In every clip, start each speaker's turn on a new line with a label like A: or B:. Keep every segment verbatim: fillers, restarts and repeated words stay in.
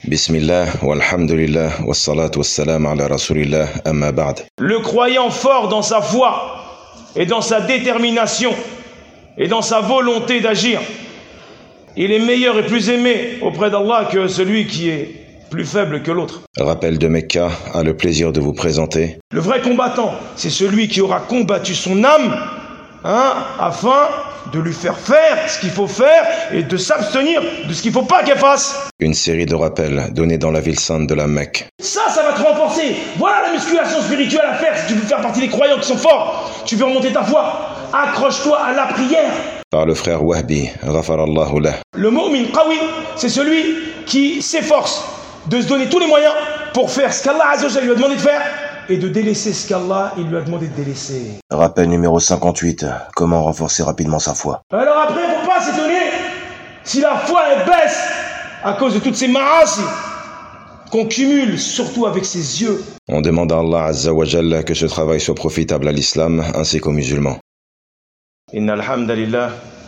A: Bismillah, walhamdulillah, wassalatu wassalam ala rasulillah, amma ba'd.
B: Le croyant fort dans sa foi et dans sa détermination et dans sa volonté d'agir, il est meilleur et plus aimé auprès d'Allah que celui qui est plus faible que l'autre.
A: Rappel de Mecca a le plaisir de vous présenter.
B: Le vrai combattant, c'est celui qui aura combattu son âme, hein, afin de lui faire faire ce qu'il faut faire et de s'abstenir de ce qu'il ne faut pas qu'elle fasse.
A: Une série de rappels donnés dans la ville sainte de la Mecque.
B: Ça, ça va te renforcer. Voilà la musculation spirituelle à faire si tu veux faire partie des croyants qui sont forts. Tu veux remonter ta foi. Accroche-toi à la prière.
A: Par le frère Wahbi, ghafarallahu lah.
B: Le mu'min qawi, c'est celui qui s'efforce de se donner tous les moyens pour faire ce qu'Allah Azza wa Jalla lui a demandé de faire et de délaisser ce qu'Allah il lui a demandé de délaisser.
A: Rappel numéro cinquante-huit. Comment renforcer rapidement sa foi.
B: Alors après, il ne faut pas s'étonner si la foi elle baisse à cause de toutes ces ma'asi qu'on cumule, surtout avec ses yeux.
A: On demande à Allah Azza wa Jalla que ce travail soit profitable à l'islam ainsi qu'aux musulmans.
B: Inna alhamdulillah,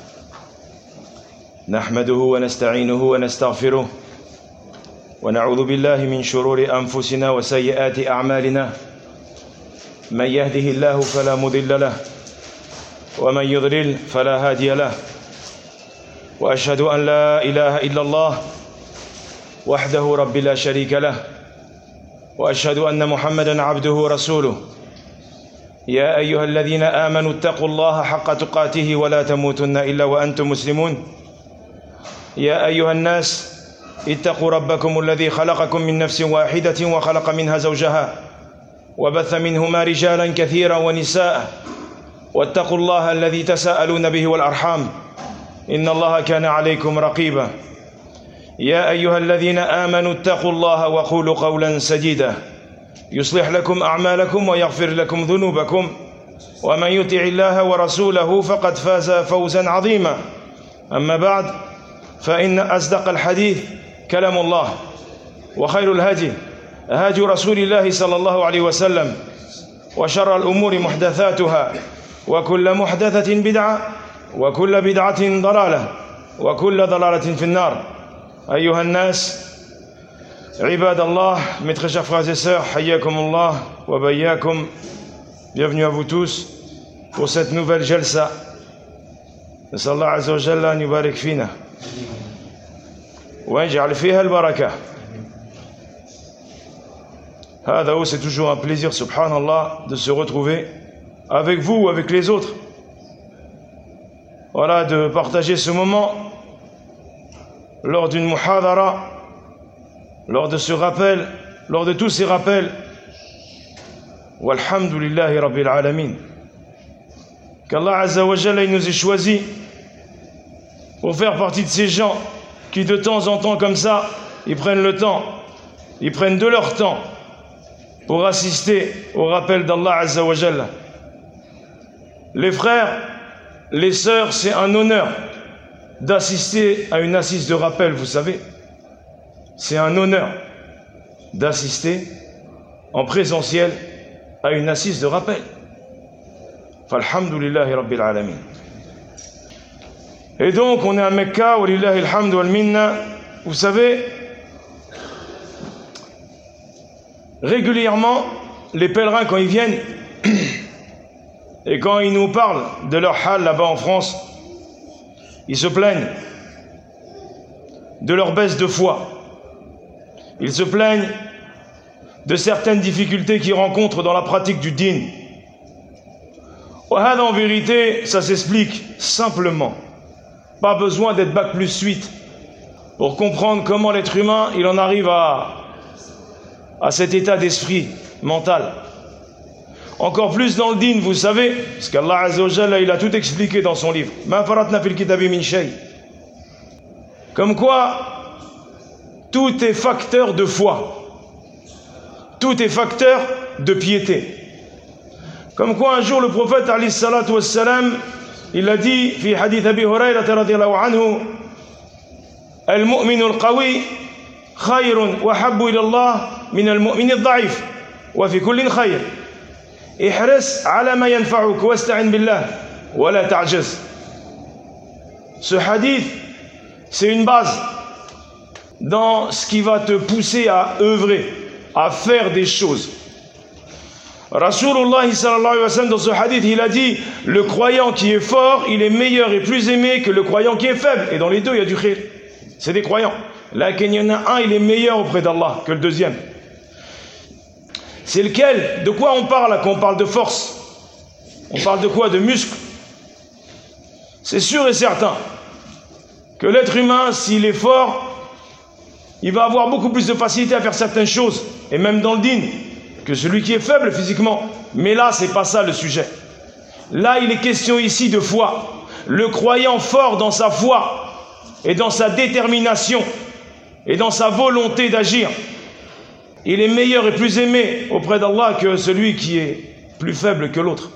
B: nahmaduhu wa nasta'inuhu wa nastaghfiruh. ونعوذ بالله من شرور أنفسنا وسيئات أعمالنا من يهده الله فلا مضل له ومن يضلل فلا هادي له وأشهد أن لا إله إلا الله وحده رب لا شريك له وأشهد أن محمدًا عبده ورسوله يا أيها الذين آمنوا اتقوا الله حق تقاته ولا تموتن إلا وأنتم مسلمون يا أيها الناس اتقوا ربكم الذي خلقكم من نفس واحدة وخلق منها زوجها وبث منهما رجالا كثيرا ونساء واتقوا الله الذي تساءلون به والأرحام إن الله كان عليكم رقيبا يا أيها الذين آمنوا اتقوا الله وقولوا قولا سديدا يصلح لكم أعمالكم ويغفر لكم ذنوبكم ومن يطع الله ورسوله فقد فاز فوزا عظيما أما بعد فإن أصدق الحديث كلام الله وخير الهدي هدي رسول الله صلى الله عليه وسلم وشر الأمور محدثاتها وكل محدثة بدعة وكل بدعة ضلالة وكل ضلالة في النار أيها الناس عباد الله mes très chers frères et sœurs حياكم الله وبياكم bienvenue à vous tous pour cette nouvelle jalsa نسأل الله عز وجل أن يبارك فينا ويجعل فيها البركة. هذا c'est toujours un plaisir, subhanallah, de se retrouver avec vous ou avec les autres. Voilà, de partager ce moment lors d'une muhadara, lors de ce rappel, lors de tous ces rappels. Walhamdulillahi Rabbil Alamin. Qu'Allah Azza wa Jalla il nous ait choisis pour faire partie de ces gens qui de temps en temps comme ça, ils prennent le temps, ils prennent de leur temps pour assister au rappel d'Allah Azza wa Jalla. Les frères, les sœurs, c'est un honneur d'assister à une assise de rappel, vous savez. C'est un honneur d'assister en présentiel à une assise de rappel. Falhamdulillahi Rabbil Alamin. Et donc, on est à Mecca, walillahi alhamdu wal minna. Vous savez, régulièrement, les pèlerins, quand ils viennent, et quand ils nous parlent de leur hal là-bas en France, ils se plaignent de leur baisse de foi. Ils se plaignent de certaines difficultés qu'ils rencontrent dans la pratique du din. En vérité, ça s'explique simplement. Pas besoin d'être bac plus huit pour comprendre comment l'être humain il en arrive à, à cet état d'esprit mental. Encore plus dans le din, vous savez, parce qu'Allah Azza wa Jalla il a tout expliqué dans son livre. Ma faratna fil kitabi min shay. Comme quoi, tout est facteur de foi. Tout est facteur de piété. Comme quoi un jour le prophète alayhi salatu wassalam il a dit, في حديث أبي هريرة رضي الله عنه المؤمن القوي خير وحب إلى الله من المؤمن الضعيف وفي كل خير احرص على ما ينفعك واستعن بالله ولا تعجز. Ce hadith, c'est une base dans ce qui va te pousser à œuvrer, à faire des choses. Rasulullah sallallahu alayhi wa sallam, dans ce hadith, il a dit, le croyant qui est fort, il est meilleur et plus aimé que le croyant qui est faible. Et dans les deux, il y a du khir. C'est des croyants. Là, il y en a un, il est meilleur auprès d'Allah que le deuxième. C'est lequel? De quoi on parle quand on parle de force? On parle de quoi? De muscles. C'est sûr et certain que l'être humain, s'il est fort, il va avoir beaucoup plus de facilité à faire certaines choses, et même dans le dîn, que celui qui est faible physiquement. Mais là, c'est pas ça le sujet. Là, il est question ici de foi. Le croyant fort dans sa foi, et dans sa détermination, et dans sa volonté d'agir, il est meilleur et plus aimé auprès d'Allah que celui qui est plus faible que l'autre.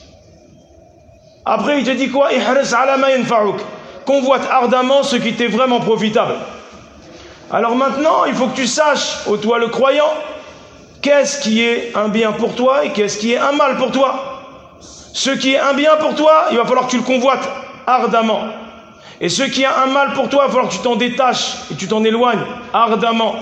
B: Après, il te dit quoi? Ihris ala ma yanfa'uk. Convoite ardemment ce qui t'est vraiment profitable. Alors maintenant, il faut que tu saches, ô toi le croyant, qu'est-ce qui est un bien pour toi et qu'est-ce qui est un mal pour toi. Ce qui est un bien pour toi, il va falloir que tu le convoites ardemment. Et ce qui est un mal pour toi, il va falloir que tu t'en détaches et tu t'en éloignes ardemment.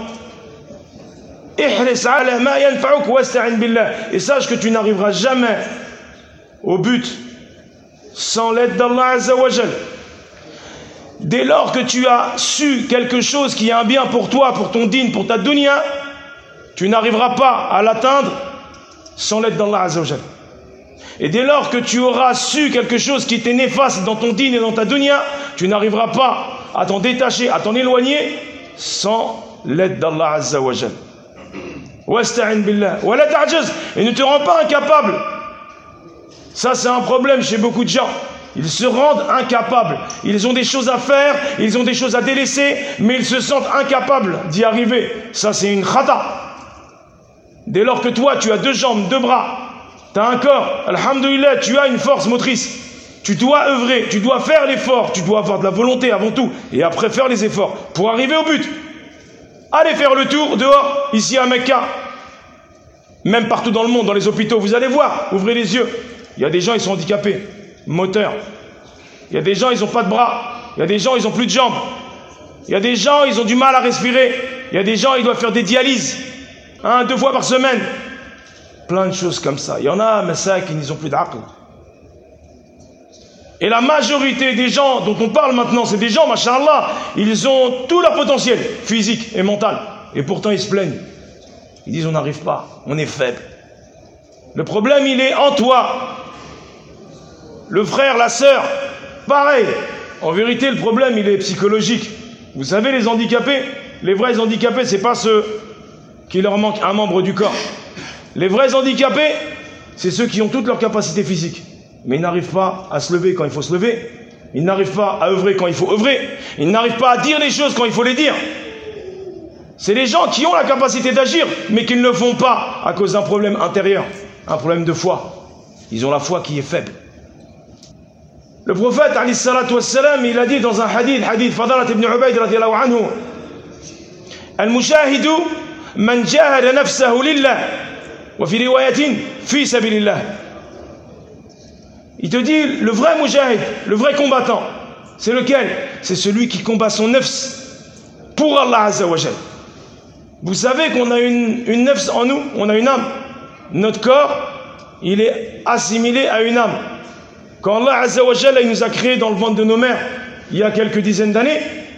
B: Ihris ala ma yanfa'uk wasta'in billah. Et sache que tu n'arriveras jamais au but sans l'aide d'Allah Azza wa Jal. Dès lors que tu as su quelque chose qui est un bien pour toi, pour ton dîn, pour ta dunya, tu n'arriveras pas à l'atteindre sans l'aide d'Allah Azza wa Jal. Et dès lors que tu auras su quelque chose qui était néfaste dans ton dîn et dans ta dunya, tu n'arriveras pas à t'en détacher, à t'en éloigner sans l'aide d'Allah Azza wa Jal. Wasta'in billah. Wa la ta'jaz. Et ne te rends pas incapable. Ça, c'est un problème chez beaucoup de gens. Ils se rendent incapables. Ils ont des choses à faire, ils ont des choses à délaisser, mais ils se sentent incapables d'y arriver. Ça, c'est une khata. Dès lors que toi, tu as deux jambes, deux bras, tu as un corps, alhamdoulilah, tu as une force motrice. Tu dois œuvrer, tu dois faire l'effort, tu dois avoir de la volonté avant tout, et après faire les efforts pour arriver au but. Allez faire le tour dehors, ici à Mecca. Même partout dans le monde, dans les hôpitaux, vous allez voir, ouvrez les yeux. Il y a des gens, ils sont handicapés, moteurs. Il y a des gens, ils n'ont pas de bras. Il y a des gens, ils n'ont plus de jambes. Il y a des gens, ils ont du mal à respirer. Il y a des gens, ils doivent faire des dialyses. Un, deux fois par semaine. Plein de choses comme ça. Il y en a, mais ça, qui n'ont plus d'aql. Et la majorité des gens dont on parle maintenant, c'est des gens, machallah, ils ont tout leur potentiel physique et mental. Et pourtant, ils se plaignent. Ils disent, on n'arrive pas, on est faible. Le problème, il est en toi. Le frère, la sœur, pareil. En vérité, le problème, il est psychologique. Vous savez, les handicapés, les vrais handicapés, c'est pas ceux qui leur manquent un membre du corps. Les vrais handicapés, c'est ceux qui ont toutes leurs capacités physiques. Mais ils n'arrivent pas à se lever quand il faut se lever. Ils n'arrivent pas à œuvrer quand il faut œuvrer. Ils n'arrivent pas à dire les choses quand il faut les dire. C'est les gens qui ont la capacité d'agir, mais qui ne le font pas à cause d'un problème intérieur, un problème de foi. Ils ont la foi qui est faible. Le prophète, alayhi salatu wassalam, il a dit dans un hadith, hadith Fadalat ibn Ubayd radiyallahu anhu, Al-mushahidu man jahada nafsahu lillah, wa fi riwayatin fi sabilillah. Il te dit, le vrai mujahid, le vrai combattant, c'est lequel? C'est celui qui combat son nafs pour Allah Azza wa Jal. Vous savez qu'on a une, une nafs en nous, on a une âme. Notre corps, il est assimilé à une âme. Quand Allah Azza wa Jal, il nous a créés dans le ventre de nos mères, il y a quelques dizaines d'années,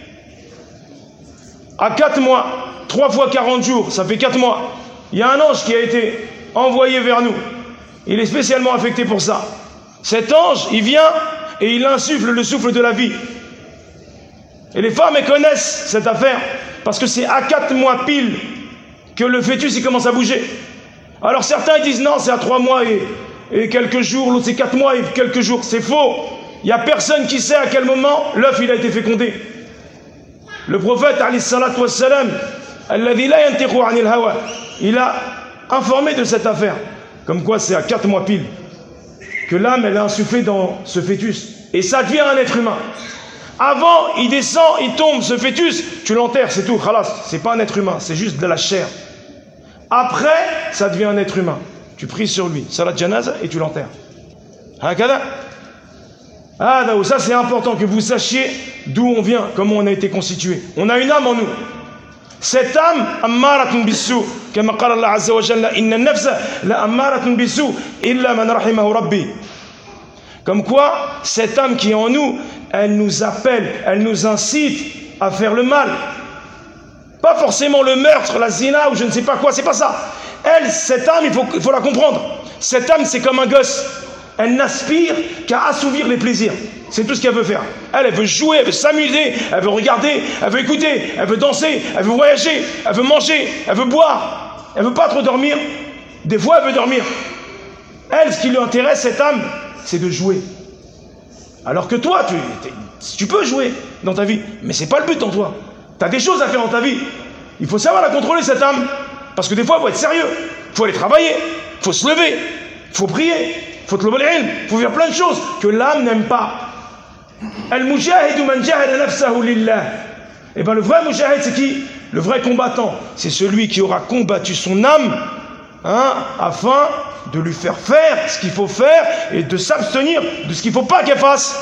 B: à quatre mois, trois fois quarante jours, ça fait quatre mois, il y a un ange qui a été envoyé vers nous. Il est spécialement affecté pour ça. Cet ange, il vient et il insuffle le souffle de la vie. Et les femmes, elles connaissent cette affaire parce que c'est à quatre mois pile que le fœtus il commence à bouger. Alors certains disent non, c'est à trois mois et, et quelques jours, l'autre c'est quatre mois et quelques jours. C'est faux. Il n'y a personne qui sait à quel moment l'œuf il a été fécondé. Le prophète, alayhi salatu wassalam, alladhi la yantiqu anil hawa, il a informé de cette affaire. Comme quoi c'est à quatre mois pile que l'âme elle a insufflé dans ce fœtus. Et ça devient un être humain. Avant, il descend, il tombe, ce fœtus, tu l'enterres, c'est tout, khalas. C'est pas un être humain, c'est juste de la chair. Après, ça devient un être humain. Tu pries sur lui, salat janaza, et tu l'enterres. Hakada. Ah, ça c'est important que vous sachiez d'où on vient, comment on a été constitué. On a une âme en nous. Cette âme, ammaratun bisu, comme قال الله عز وجل, إن النفس لأمارة بالسوء إلا من رحمه ربي. Comme quoi, cette âme qui est en nous, elle nous appelle, elle nous incite à faire le mal. Pas forcément le meurtre, la zina ou je ne sais pas quoi, c'est pas ça. Elle, cette âme, il faut, il faut la comprendre. Cette âme, c'est comme un gosse. Elle n'aspire qu'à assouvir les plaisirs. C'est tout ce qu'elle veut faire. Elle, elle veut jouer, elle veut s'amuser, elle veut regarder, elle veut écouter, elle veut danser, elle veut voyager, elle veut manger, elle veut boire. Elle veut pas trop dormir. Des fois, elle veut dormir. Elle, ce qui lui intéresse, cette âme, c'est de jouer. Alors que toi, tu, tu peux jouer dans ta vie, mais c'est pas le but en toi. Tu as des choses à faire dans ta vie. Il faut savoir la contrôler, cette âme. Parce que des fois, il faut être sérieux. Il faut aller travailler. Il faut se lever. Il faut prier. Il faut te lever l'ilm. Il faut faire plein de choses que l'âme n'aime pas. Al-mujahidu man jahada nafsahu lillah. Et bien le vrai mujahid, c'est qui? Le vrai combattant, c'est celui qui aura combattu son âme, hein, afin de lui faire faire ce qu'il faut faire et de s'abstenir de ce qu'il ne faut pas qu'elle fasse.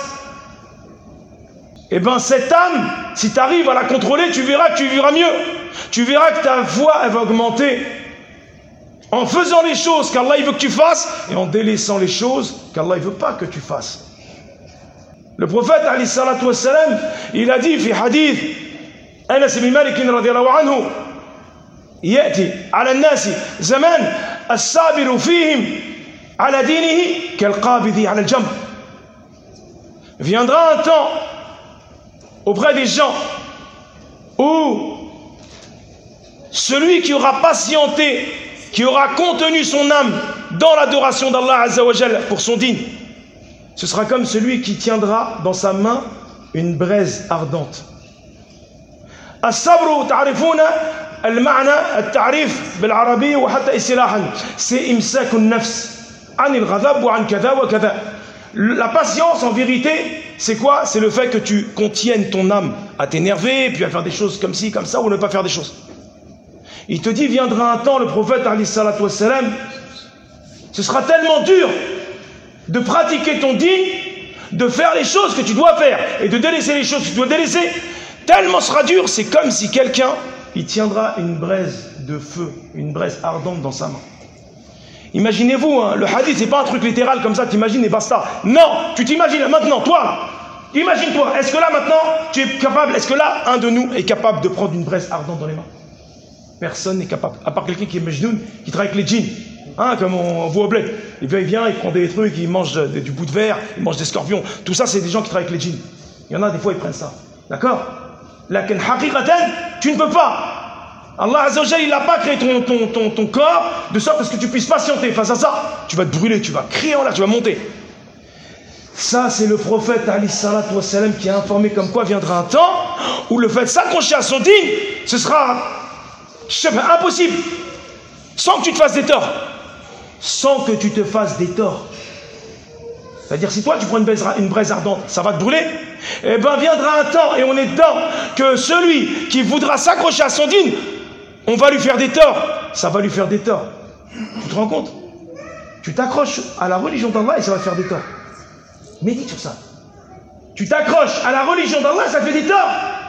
B: Et bien cette âme, si tu arrives à la contrôler, tu verras que tu vivras mieux. Tu verras que ta foi, elle va augmenter. En faisant les choses qu'Allah veut que tu fasses et en délaissant les choses qu'Allah ne veut pas que tu fasses. Le prophète, alayhi salatu wassalam, il a dit, fi hadith, Anas ibn Malik radiyallahu anhu, يأتي على الناس زمان الصابر فيهم على دينه كالقابض على الجمر. Viendra un temps auprès des gens où celui qui aura patienté, qui aura contenu son âme dans l'adoration d'Allah Azza wa Jalla pour son dîn, ce sera comme celui qui tiendra dans sa main une braise ardente. As-sabru ta'rifuna al-ma'na at-ta'rif bil-arabiyya wa hatta istilahan, c'est imsakun nafs an al-ghadab wa an kadha wa kadha. La patience en vérité, c'est quoi? C'est le fait que tu contiennes ton âme à t'énerver, puis à faire des choses comme ci, comme ça, ou ne pas faire des choses. Il te dit, viendra un temps, le prophète alayhi salatu wassalam, ce sera tellement dur de pratiquer ton dîn, de faire les choses que tu dois faire et de délaisser les choses que tu dois délaisser, tellement ce sera dur, c'est comme si quelqu'un il tiendra une braise de feu, une braise ardente dans sa main. Imaginez-vous, hein, le hadith c'est pas un truc littéral comme ça, t'imagines et basta. Non, tu t'imagines là, maintenant, toi, imagine-toi, est-ce que là maintenant tu es capable, est-ce que là un de nous est capable de prendre une braise ardente dans les mains? Personne n'est capable, à part quelqu'un qui est majnoun, qui travaille avec les djinns. Hein, comme on voit au bled. Et puis il vient, il prend des trucs, il mange de, de, du bout de verre, il mange des scorpions. Tout ça, c'est des gens qui travaillent avec les djinns. Il y en a des fois, ils prennent ça. D'accord? Lakin haqiqatan, tu ne peux pas. Allah Azza wa Jalla, il n'a pas créé ton, ton, ton, ton corps de sorte à ce que tu puisses patienter. Face à ça, tu vas te brûler, tu vas crier en l'air, tu vas monter. Ça, c'est le prophète alayhi salatu wassalam qui a informé comme quoi viendra un temps où le fait de s'accrocher à son dîn, ce sera impossible. Sans que tu te fasses des torts. Sans que tu te fasses des torts. C'est-à-dire, si toi tu prends une braise, une braise ardente, ça va te brûler. Eh bien, viendra un temps, et on est dedans, que celui qui voudra s'accrocher à son dîn, on va lui faire des torts. Ça va lui faire des torts. Tu te rends compte? Tu t'accroches à la religion d'Allah et ça va te faire des torts. Médite sur ça. Tu t'accroches à la religion d'Allah, ça te fait des torts.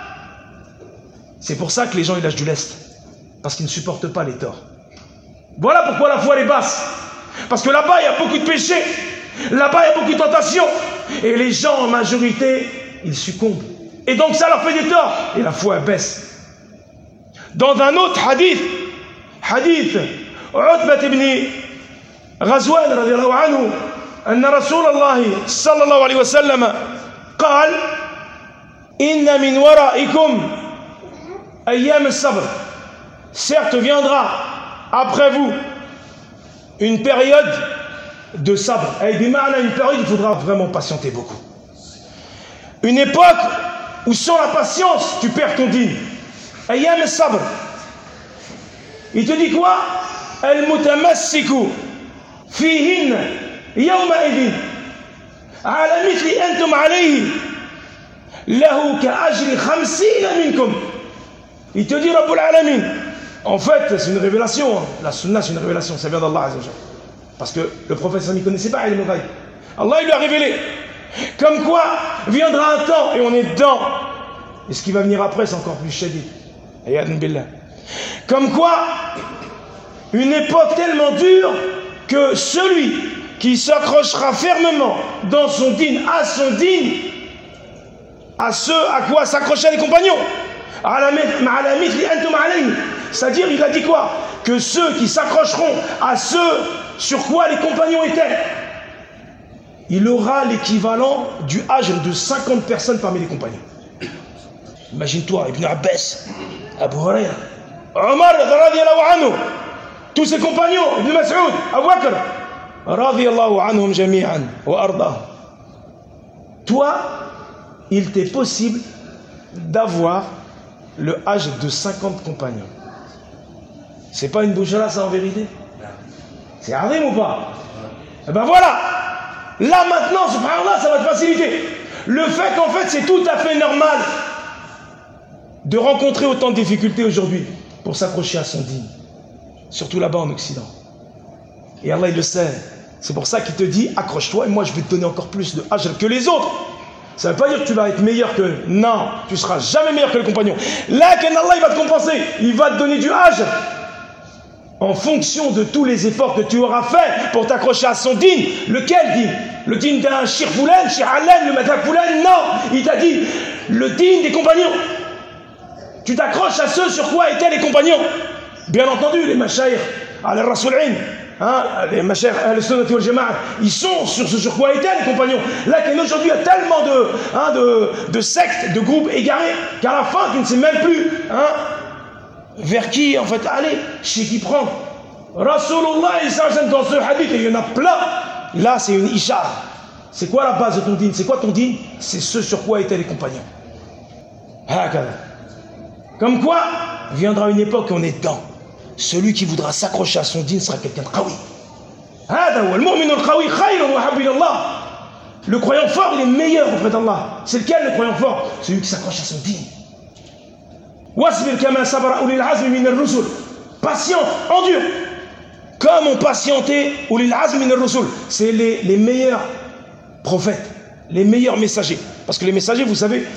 B: C'est pour ça que les gens ils lâchent du lest. Parce qu'ils ne supportent pas les torts. Voilà pourquoi la foi elle est basse. Parce que là-bas, il y a beaucoup de péchés. Là-bas, il y a beaucoup de tentations. Et les gens, en majorité, ils succombent. Et donc, ça leur fait des torts. Et la foi, elle baisse. Dans un autre hadith, hadith, Utbat ibn Ghazwan, radiallahu anhu, أن رسول الله صلى الله عليه وسلم قال إن من ورائكم أيام الصبر. Certes, viendra après vous une période de sabre. Et une période, il faudra vraiment patienter beaucoup. Une époque où sans la patience, tu perds ton dîn. Ayyam al-sabr. Il te dit quoi? Al-mutamassiku fihin yawma idin ala mithli antum alayhi lahu ka ajri khamsina minkum. Il te dit Rabbul Alamin. En fait, c'est une révélation. La sunna, c'est une révélation. Ça vient d'Allah Azza wa Jalla. Parce que le prophète, il ne connaissait pas Ilm al-Ghaib. Allah, il lui a révélé. Comme quoi, viendra un temps, et on est dedans. Et ce qui va venir après, c'est encore plus shadid. Ayadun billah. Comme quoi, une époque tellement dure que celui qui s'accrochera fermement dans son dîn, à son dîn, à ce à quoi s'accrochaient les compagnons, c'est-à-dire, il a dit quoi? Que ceux qui s'accrocheront à ce sur quoi les compagnons étaient, il aura l'équivalent du âge de cinquante personnes parmi les compagnons. Imagine-toi, Ibn Abbas, Abu Huraira, Omar radiyallahu anhu, tous ses compagnons, Ibn Mas'ud, Abu Bakr radiyallahu anhum jami'an wa ardahum. Toi, il t'est possible d'avoir le âge de cinquante compagnons. C'est pas une bouchera ça en vérité? C'est arrêté ou pas? Et ben voilà. Là maintenant, subhanallah, ça va te faciliter. Le fait qu'en fait, c'est tout à fait normal de rencontrer autant de difficultés aujourd'hui pour s'accrocher à son dîn. Surtout là-bas en Occident. Et Allah, il le sait. C'est pour ça qu'il te dit, accroche-toi et moi je vais te donner encore plus de âge que les autres. Ça ne veut pas dire que tu vas être meilleur que... Non, tu ne seras jamais meilleur que les compagnons. Là, Allah, il va te compenser. Il va te donner du âge en fonction de tous les efforts que tu auras fait pour t'accrocher à son dîn. Lequel dîn? Le dîn d'un Shir Foulen, Shir Allen, le Madhab Foulen? Non, il t'a dit le dîn des compagnons. Tu t'accroches à ceux sur quoi étaient les compagnons. Bien entendu, les mashayikh, al-Rasul'in, hein, les mashayikh al-Sunnah wal Jama'a, ils sont sur ce sur quoi étaient les compagnons. Là, qu'aujourd'hui, il y a tellement de, hein, de, de sectes, de groupes égarés, qu'à la fin, tu ne sais même plus hein, vers qui, en fait, aller, chez qui prendre. Rasulullah, dans ce hadith, et il y en a plein. Là, c'est une ishar. C'est quoi la base de ton dîn? C'est quoi ton dîn? C'est ce sur quoi étaient les compagnons. Comme quoi, viendra une époque où on est dedans. Celui qui voudra s'accrocher à son dîn sera quelqu'un de qawi. Le croyant fort, il est meilleur auprès d'Allah. C'est lequel le croyant fort? Celui qui s'accroche à son dîn. Patient, endure. Comme ont patienté ulil azm min ar-rusul. C'est les, les meilleurs prophètes, les meilleurs messagers. Parce que les messagers, vous savez,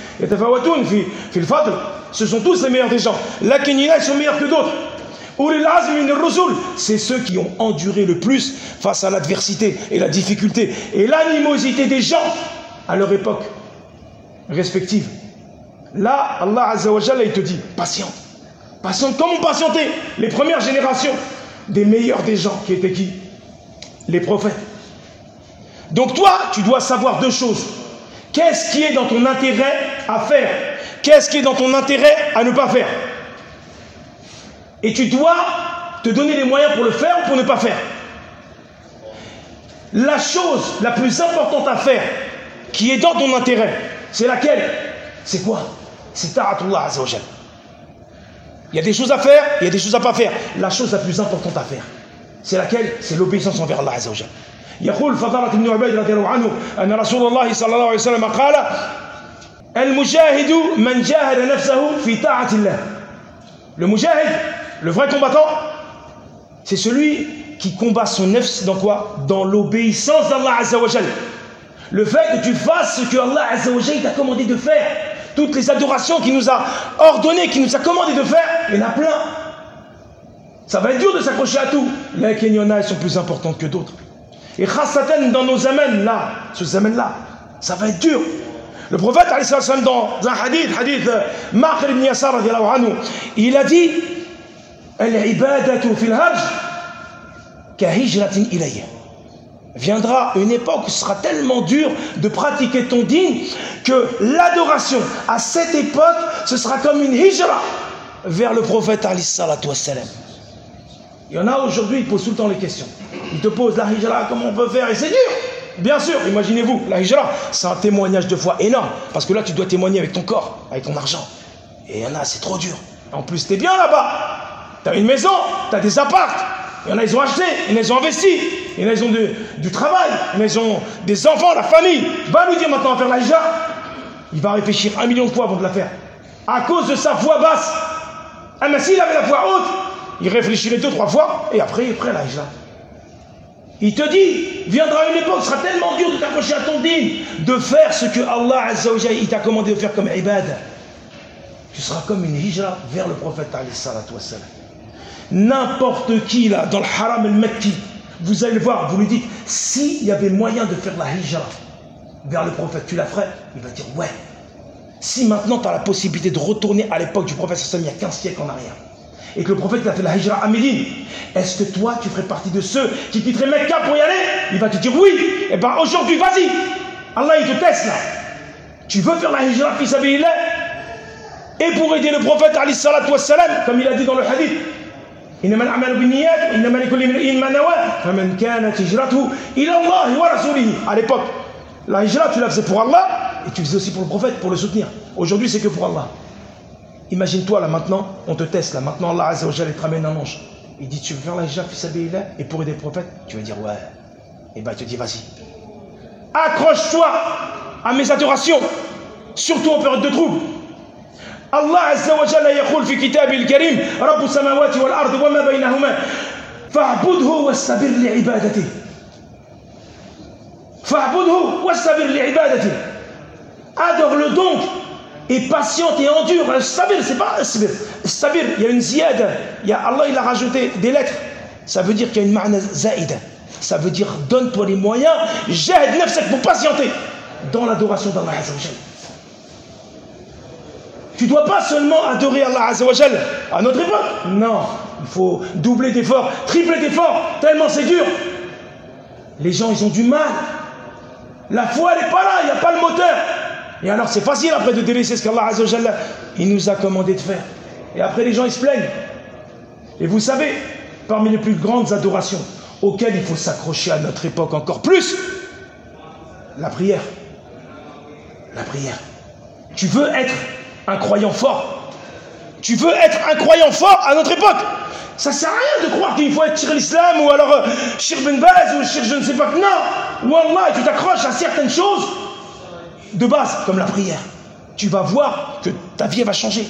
B: ce sont tous les meilleurs des gens. La Kenyina, ils sont meilleurs que d'autres. Ulil azm min ar-rusul, c'est ceux qui ont enduré le plus face à l'adversité et la difficulté et l'animosité des gens à leur époque respective. Là, Allah Azza wa Jalla, il te dit, patiente. Patiente, comme ont patienté les premières générations des meilleurs des gens, qui étaient qui? Les prophètes. Donc toi, tu dois savoir deux choses. Qu'est-ce qui est dans ton intérêt à faire? Qu'est-ce qui est dans ton intérêt à ne pas faire? Et tu dois te donner les moyens pour le faire ou pour ne pas faire. La chose la plus importante à faire, qui est dans ton intérêt, c'est laquelle? C'est quoi? C'est ta'atullah Azza wa Jalla. Il y a des choses à faire, il y a des choses à pas faire. La chose la plus importante à faire, c'est laquelle? C'est l'obéissance envers Allah Azza wa Jalla. يقول فضالة بن عبيد رضي الله عنه أن رسول الله صلى الله عليه وسلم قال المجاهد من جاهد نفسه في طاعة الله. Le mujahid, le vrai combattant, c'est celui qui combat son nefs dans quoi? Dans l'obéissance d'Allah Azza wa Jalla. Le fait que tu fasses ce que Allah Azza wa Jalla t'a commandé de faire, toutes les adorations qu'il nous a ordonnées, qu'il nous a commandé de faire, il y en a plein. Ça va être dur de s'accrocher à tout. Les Kenyana, elles sont plus importantes que d'autres. Et khassatan dans nos zamans là, ce zaman là, ça va être dur. Le prophète alayhi salam dans un hadith, hadith Ma'qil ibn Yasar radiyallahu anhu, il a dit al-ibadatu fil hajj ka hijratin ilayya. Viendra une époque où ce sera tellement dur de pratiquer ton dîn que l'adoration à cette époque, ce sera comme une hijra vers le prophète alayhi salatu wassalam. Il y en a aujourd'hui, ils posent tout le temps les questions. Ils te posent la hijra, comment on peut faire? Et c'est dur. Bien sûr, imaginez-vous, la hijra, c'est un témoignage de foi énorme. Parce que là, tu dois témoigner avec ton corps, avec ton argent. Et il y en a, c'est trop dur. En plus, t'es bien là-bas. T'as une maison, t'as des apparts. Il y en a, ils ont acheté, il y en a, ils ont investi. Il y en a, ils ont de, du travail. Il y en a, ils ont des enfants, la famille. Va nous dire maintenant à faire la hijra. Il va réfléchir un million de fois avant de la faire. À cause de sa foi basse. Ah, mais s'il avait la foi haute, il réfléchirait deux, trois fois, et après, il est prêt à la hijra. Il te dit, viendra une époque, ce sera tellement dur de t'accrocher à ton dîn, de faire ce que Allah Azza wa Jalla t'a commandé de faire comme ibad.
C: tu seras comme une hijra vers le prophète alayhi salatu wassalam. N'importe qui là, dans le haram al-Makki, vous allez le voir, vous lui dites, s'il y avait moyen de faire la hijra vers le prophète, tu la ferais? Il va dire ouais. Si maintenant tu as la possibilité de retourner à l'époque du prophète sallam, il y a quinze siècles en arrière, et que le prophète a fait la hijra à Médine, est-ce que toi tu ferais partie de ceux qui quitteraient Mecca pour y aller? Il va te dire oui. Et bien aujourd'hui, vas-y, Allah il te teste là. Tu veux faire la hijra fi sabilillah et pour aider le prophète alayhi salatu wassalam, comme il a dit dans le hadith, إنما الأعمال بالنيات وإنما لكل امرئ ما نوى فمن كانت هجرته إلى الله ورسوله. À l'époque, la hijra tu la faisais pour Allah et tu faisais aussi pour le prophète, pour le soutenir. Aujourd'hui c'est que pour Allah. Imagine-toi là maintenant, on te teste là, maintenant Allah Azza wa Jalla te ramène un ange. Il dit tu veux faire la hijra fi sabilillah et pour aider le prophète? Tu vas dire ouais. Et ben il te dit vas-y. Accroche-toi à mes adorations, surtout en période de trouble. Allah Azza wa Jalla yaqul fi kitabil karim Rabbus samawati wal ardi wa ma baynahuma fa'budhu wastabir li'ibadatihi. Fa'budhu wastabir li'ibadatihi. Adore-le donc et patiente et endure. Sabir, c'est pas sabir. Sabir, il y a une ziyada. Il y a, Allah il a rajouté des lettres. Ça veut dire qu'il y a une ma'na zaïda. Ça veut dire donne-toi les moyens, jahid nafsak pour patienter dans l'adoration d'Allah Azza wa Jalla. Tu ne dois pas seulement adorer Allah Azza wa Jalla à notre époque. Non, il faut doubler d'efforts, tripler d'efforts, tellement c'est dur. Les gens, ils ont du mal. La foi, elle n'est pas là, il n'y a pas le moteur. Et alors, c'est facile après de délaisser ce qu'Allah Azza wa Jalla il nous a commandé de faire. Et après, les gens, ils se plaignent. Et vous savez, parmi les plus grandes adorations auxquelles il faut s'accrocher à notre époque encore plus, la prière. La prière. Tu veux être un croyant fort. Tu veux être un croyant fort à notre époque. Ça sert à rien de croire qu'il faut être Cheikh l'Islam ou alors euh, Cheikh Ben Baz ou Cheikh je ne sais pas. Non. Wallah, tu t'accroches à certaines choses de base, comme la prière. Tu vas voir que ta vie va changer.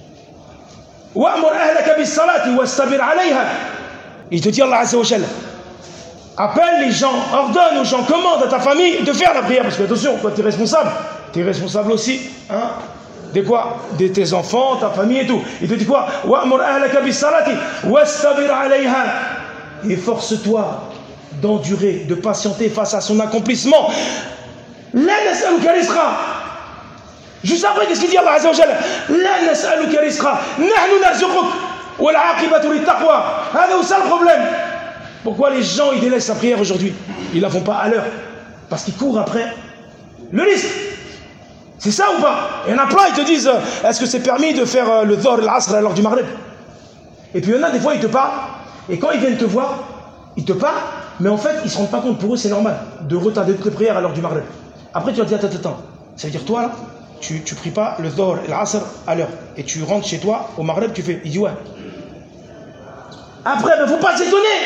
C: Wa'mur ahlaka bis salati wastabir alayha. Il te dit Allah Azza wa Jalla, appelle les gens, ordonne aux gens, commande à ta famille de faire la prière. Parce que attention, toi tu es responsable. Tu es responsable aussi, hein, de quoi? De tes enfants, ta famille et tout. Il te dit quoi? Wa'mur ahlaka bis salati wastabir alayha. Et force-toi d'endurer, de patienter face à son accomplissement. La nas'aluka rizqa. Juste après, qu'est-ce qu'il dit Allah Azza wa Jalla? La nas'aluka rizqa. Nahnu narzuquk. Wal aqibatu lit taqwa. C'est ça le problème. Pourquoi les gens ils délaissent la prière aujourd'hui? Ils la font pas à l'heure. Parce qu'ils courent après le risque. C'est ça ou pas? Il y en a plein, ils te disent est-ce que c'est permis de faire le Dhuhr et l'Asr à l'heure du Maghreb? Et puis il y en a des fois, ils te parlent, et quand ils viennent te voir, ils te parlent, mais en fait, ils ne se rendent pas compte, pour eux, c'est normal de retarder toutes les prières à l'heure du Maghreb. Après, tu vas te dire attends, attends, ça veut dire toi là, tu ne pries pas le Dhuhr et l'Asr à l'heure, et tu rentres chez toi, au Maghreb, tu fais. Il dit ouais. Après, il ne faut pas s'étonner.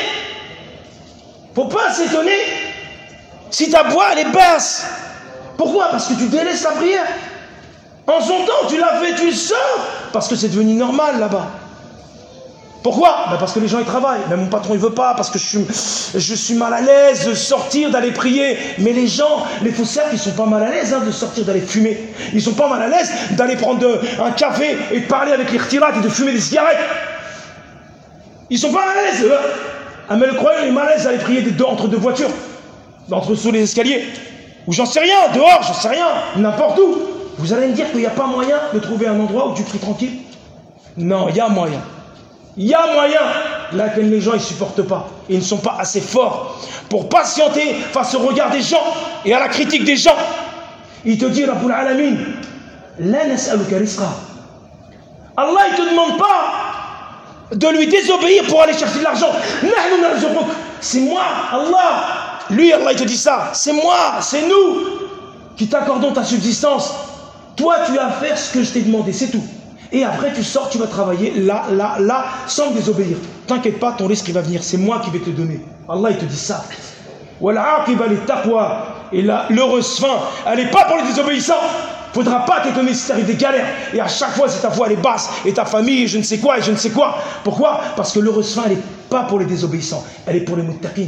C: Faut pas s'étonner si ta voix elle est basse. Pourquoi? Parce que tu délaisses la prière. En son temps, tu l'as fait, tu le sors. Parce que c'est devenu normal là-bas. Pourquoi? Ben parce que les gens ils travaillent. Mais mon patron il veut pas, parce que je suis, je suis mal à l'aise de sortir, d'aller prier. Mais les gens, les faussaires, ils sont pas mal à l'aise hein, de sortir, d'aller fumer. Ils sont pas mal à l'aise d'aller prendre de, un café et de parler avec les retirat et de fumer des cigarettes. Ils sont pas mal à l'aise. Ah mais le croyant il est mal à l'aise d'aller prier des deux, entre deux voitures, entre sous les escaliers. Ou j'en sais rien, dehors, j'en sais rien, n'importe où. Vous allez me dire qu'il n'y a pas moyen de trouver un endroit où tu pries tranquille? Non, il y a moyen. Il y a moyen. Là, que les gens, ils ne supportent pas. Ils ne sont pas assez forts pour patienter face au regard des gens et à la critique des gens. Il te dit, Rabbul Alamin, la nas'aluka rizqa. Allah, il ne te demande pas de lui désobéir pour aller chercher de l'argent. Nahnu narzuquk. C'est moi, Allah. Lui, Allah, il te dit ça. C'est moi, c'est nous qui t'accordons ta subsistance. Toi, tu as à faire ce que je t'ai demandé, c'est tout. Et après, tu sors, tu vas travailler là, là, là, sans me désobéir. T'inquiète pas, ton risque il va venir. C'est moi qui vais te le donner. Allah, il te dit ça. Et là, l'heureuse fin, elle n'est pas pour les désobéissants. Il ne faudra pas t'étonner si tu arrives des galères. Et à chaque fois, si ta foi elle est basse, et ta famille, et je ne sais quoi, et je ne sais quoi. Pourquoi? Parce que l'heureuse fin, elle n'est pas pour les désobéissants. Elle est pour les muttaqin.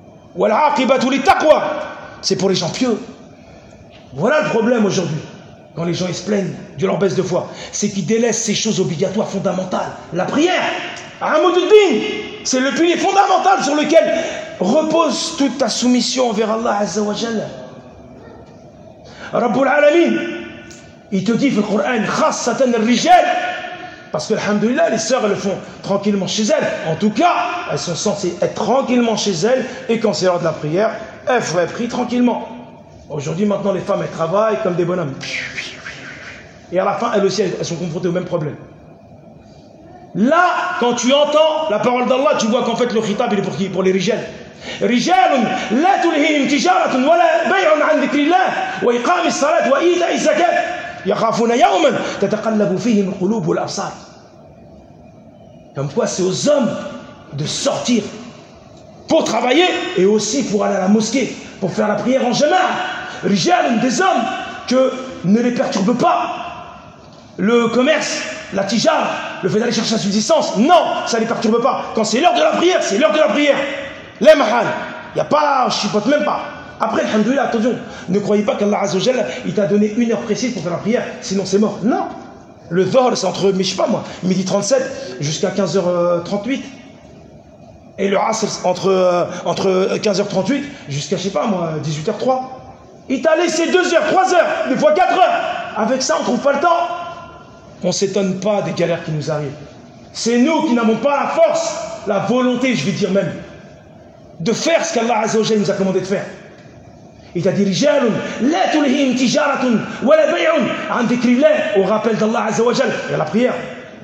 C: C'est pour les gens pieux. Voilà le problème aujourd'hui. quand les gens ils se plaignent de leur baisse de foi, c'est qu'ils délaissent ces choses obligatoires fondamentales. La prière, Amududdin, c'est le pilier fondamental sur lequel repose toute ta soumission envers Allah Azza wa Jalla. Rabbul Alamin, il te dit dans le Coran, khassatan al-rijal, parce que, alhamdoulilah, les sœurs, elles le font tranquillement chez elles. En tout cas, elles sont censées être tranquillement chez elles, et quand c'est l'heure de la prière, elles feraient prier tranquillement. Aujourd'hui, maintenant, les femmes, elles travaillent comme des bonhommes. Et à la fin, elles aussi, elles sont confrontées au même problème. Là, quand tu entends la parole d'Allah, tu vois qu'en fait, le khitab, il est pour qui? Pour les rijal. رجال لا تلهيهم تجارة ولا بيع عن ذكر الله وإقام الصلاة وإيتاء الزكاة يخافون يوما تتقلب فيه القلوب والأبصار. Comme quoi, c'est aux hommes de sortir pour travailler et aussi pour aller à la mosquée, pour faire la prière en jama'a. Rijal, des hommes que ne les perturbe pas le commerce, la tijara, le fait d'aller chercher la subsistance. Non, ça ne les perturbe pas. Quand c'est l'heure de la prière, c'est l'heure de la prière. Les mahal, il n'y a pas, je chipote même pas. Après, alhamdoulilah, attention, ne croyez pas qu'Allah Azza wa Jalla, il t'a donné une heure précise pour faire la prière, sinon c'est mort. Non. Le dhuhr, c'est entre, mais je sais pas moi, midi trente-sept jusqu'à quinze heures trente-huit. Et le asr, entre, euh, entre quinze heures trente-huit jusqu'à, je sais pas moi, dix-huit heures trois. Il t'a laissé deux heures, trois heures, des fois quatre heures. Avec ça, on ne trouve pas le temps. On ne s'étonne pas des galères qui nous arrivent. C'est nous qui n'avons pas la force, la volonté, je vais dire même, de faire ce qu'Allah Azza wa Jalla nous a commandé de faire. Il t'a dit Rijalun, la tulhim tijaratun, wa la bay'un, an dhikrillah, au rappel d'Allah Azza wa Jalla, et à la prière.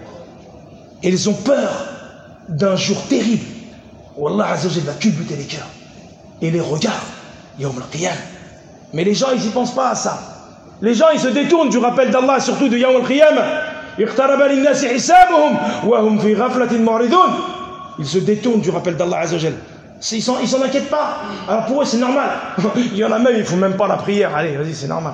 C: Et ils ont peur d'un jour terrible où Allah Azza wa Jalla va culbuter les cœurs et les regards, yawm al-qiyam. Mais les gens, ils n'y pensent pas à ça. Les gens, ils se détournent du rappel d'Allah, surtout de yawm al-qiyam. Iqtaraba lin-nasi hisabuhum wa hum fi ghaflatin mu'ridun. Ils se détournent du rappel d'Allah Azza wa Jalla. Ils s'en, ils s'en inquiètent pas. Alors pour eux, c'est normal. Il y en a même, ils ne font même pas la prière. Allez, vas-y, c'est normal.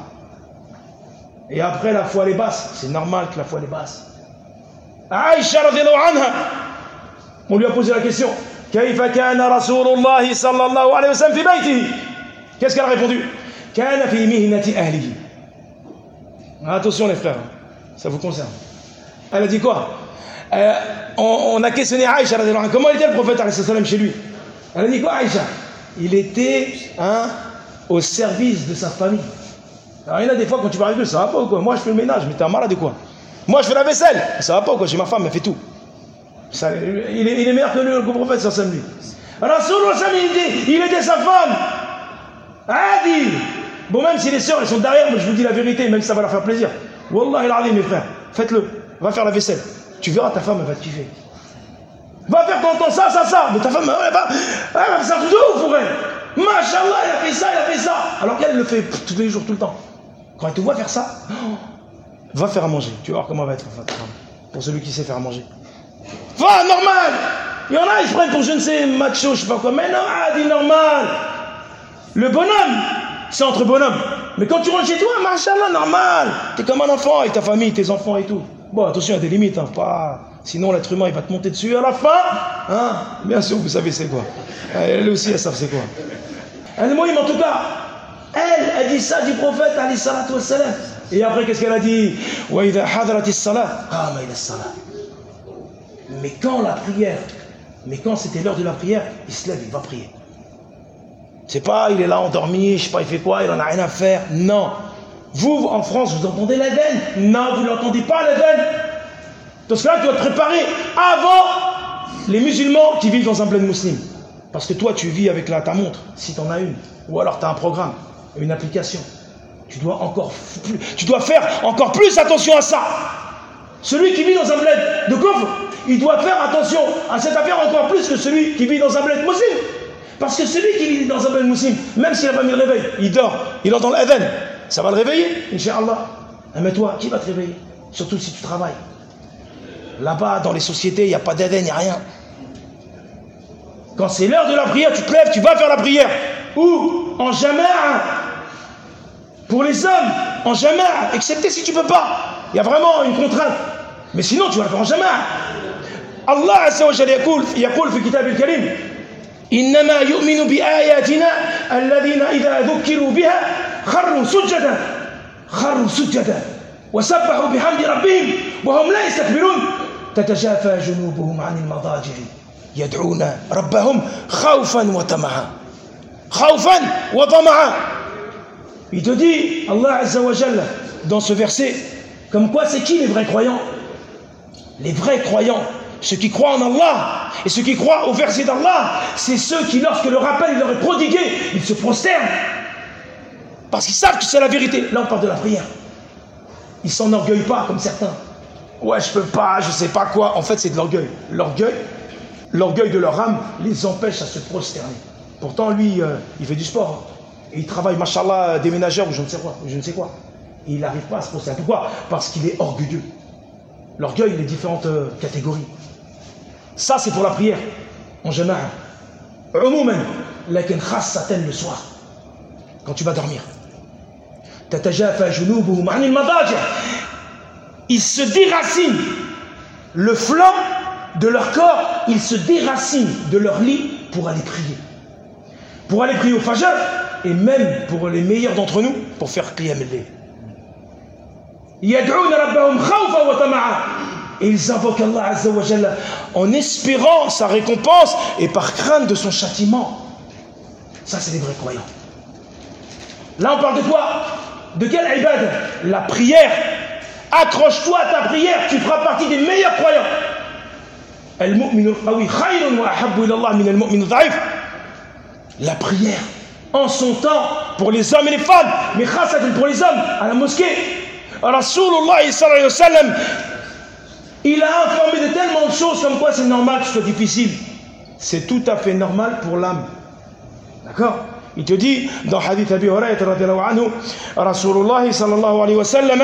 C: Et après, la foi, elle est basse. C'est normal que la foi, elle est basse. Aïcha radhiyallahu anha, on lui a posé la question. Kayfa kana Rasulullah sallallahu alayhi wa sallam fi baytihi? Qu'est-ce qu'elle a répondu? Kana fi mihnati ahlihi. Attention les frères, ça vous concerne. Elle a dit quoi? euh, on, on a questionné Aïcha radhiyallahu anha. Comment était le prophète alayhi salam chez lui? Elle a dit quoi, Aïcha? Il était hein, au service de sa famille. Alors il y en a des fois quand tu vas arriver, ça va pas ou quoi? Moi je fais le ménage, mais t'es un malade ou quoi? Moi je fais la vaisselle, ça va pas ou quoi? J'ai ma femme, elle fait tout. Ça, il, est, il est meilleur que le, le prophète, ça ça lui. Rasulullah, il, il était sa femme. Adi. Bon, même si les sœurs elles sont derrière, mais je vous dis la vérité, même si ça va leur faire plaisir. Wallah il mes frères, faites-le, va faire la vaisselle. Tu verras, ta femme elle va te kiffer. Va faire ton temps ça, ça, ça. Mais ta femme, elle va, elle va faire ça tout de ouf pour elle. Masha'Allah, elle a fait ça, elle a fait ça. Alors qu'elle le fait tous les jours, tout le temps. Quand elle te voit faire ça, oh, va faire à manger. Tu vas voir comment elle va être pour celui qui sait faire à manger. Va, normal. Il y en a, ils se prennent pour je ne sais, macho, je sais pas quoi. Mais non, ah, dis normal. Le bonhomme, c'est entre bonhommes. Mais quand tu rentres chez toi, Masha'Allah, normal. T'es comme un enfant avec ta famille, tes enfants et tout. Bon, attention, il y a des limites, hein, pas... Sinon, l'être humain, il va te monter dessus à la fin. Hein? Bien sûr, vous savez c'est quoi. Elle aussi, elle savent c'est quoi. Elle dit, en tout cas, elle, elle dit ça du prophète, alayhi salatu wassalam. Et après, qu'est-ce qu'elle a dit? Wa idha hadratis salat, qama ila salat. Mais quand la prière, mais quand c'était l'heure de la prière, il se lève, il va prier. C'est pas, il est là endormi, je sais pas, il fait quoi, il en a rien à faire. Non. Vous, en France, vous entendez l'adhan? Non, vous n'entendez pas l'adhan. Parce que là, tu dois te préparer avant les musulmans qui vivent dans un bled musulman. Parce que toi, tu vis avec la, ta montre, si tu en as une. Ou alors tu as un programme, une application. Tu dois, encore plus, tu dois faire encore plus attention à ça. Celui qui vit dans un bled de coffre, il doit faire attention à cette affaire encore plus que celui qui vit dans un bled musulman. Parce que celui qui vit dans un bled musulman, même s'il n'a pas mis le réveil, il dort, il entend l'adhan. Ça va le réveiller, Inch'Allah. Mais toi, qui va te réveiller? Surtout si tu travailles. Là-bas, dans les sociétés, il n'y a pas d'adhan, il n'y a rien. Quand c'est l'heure de la prière, tu te lèves, tu vas faire la prière. Ou en jama'a. Pour les hommes, en jama'a, excepté si tu ne peux pas. Il y a vraiment une contrainte. Mais sinon, tu vas le faire en jama'a. Allah Azza wa Jalla yaqul fi kitab al-karim إنما يؤمن بآياتنا الذين إذا ذكروا بها خروا سجدا خروا سجدا وسبحوا بحمد ربهم وهم لا يستكبرون تتجافى جنوبهم عن المضاجع يدعون ربهم خوفا وطمعا خوفا وطمعا. Il te dit, Allah Azza wa Jalla, dans ce verset, comme quoi c'est qui les vrais croyants? Les vrais croyants, ceux qui croient en Allah et ceux qui croient au verset d'Allah, c'est ceux qui, lorsque le rappel leur est prodigué, ils se prosternent. Parce qu'ils savent que c'est la vérité. Là, on parle de la prière. Ils ne s'enorgueillent pas comme certains. Ouais, je peux pas, je sais pas quoi. En fait, c'est de l'orgueil. L'orgueil, l'orgueil de leur âme les empêche à se prosterner. Pourtant, lui, euh, il fait du sport. Et il travaille, machallah, déménageur ou je ne sais quoi. Ou je ne sais quoi. Et il n'arrive pas à se prosterner. Pourquoi? Parce qu'il est orgueilleux. L'orgueil, les différentes euh, catégories. Ça, c'est pour la prière. En jama'a. Umouman, lakin khassatan le soir. Quand tu vas dormir. Tatajafa junubuhum anil madaji'. Ils se déracinent. Le flanc de leur corps, ils se déracinent de leur lit pour aller prier. Pour aller prier au Fajr, et même pour les meilleurs d'entre nous, pour faire Qiyam al-Layl. Yad'ouna rabbahum khawfan wa tama'a. Et ils invoquent Allah Azza wa Jalla en espérant sa récompense et par crainte de son châtiment. Ça, c'est les vrais croyants. Là, on parle de quoi? De quelle ibad? La prière. Accroche-toi à ta prière, tu feras partie des meilleurs croyants. La prière, en son temps, pour les hommes et les femmes, mais pour les hommes, à la mosquée. Rasulullah sallallahu alayhi wa sallam, il a informé de tellement de choses comme quoi c'est normal que ce soit difficile. C'est tout à fait normal pour l'âme. D'accord? Il te dit, dans Hadith Abi Hurayrata radiyallahu anhu, Rasulullah sallallahu alayhi wa sallam,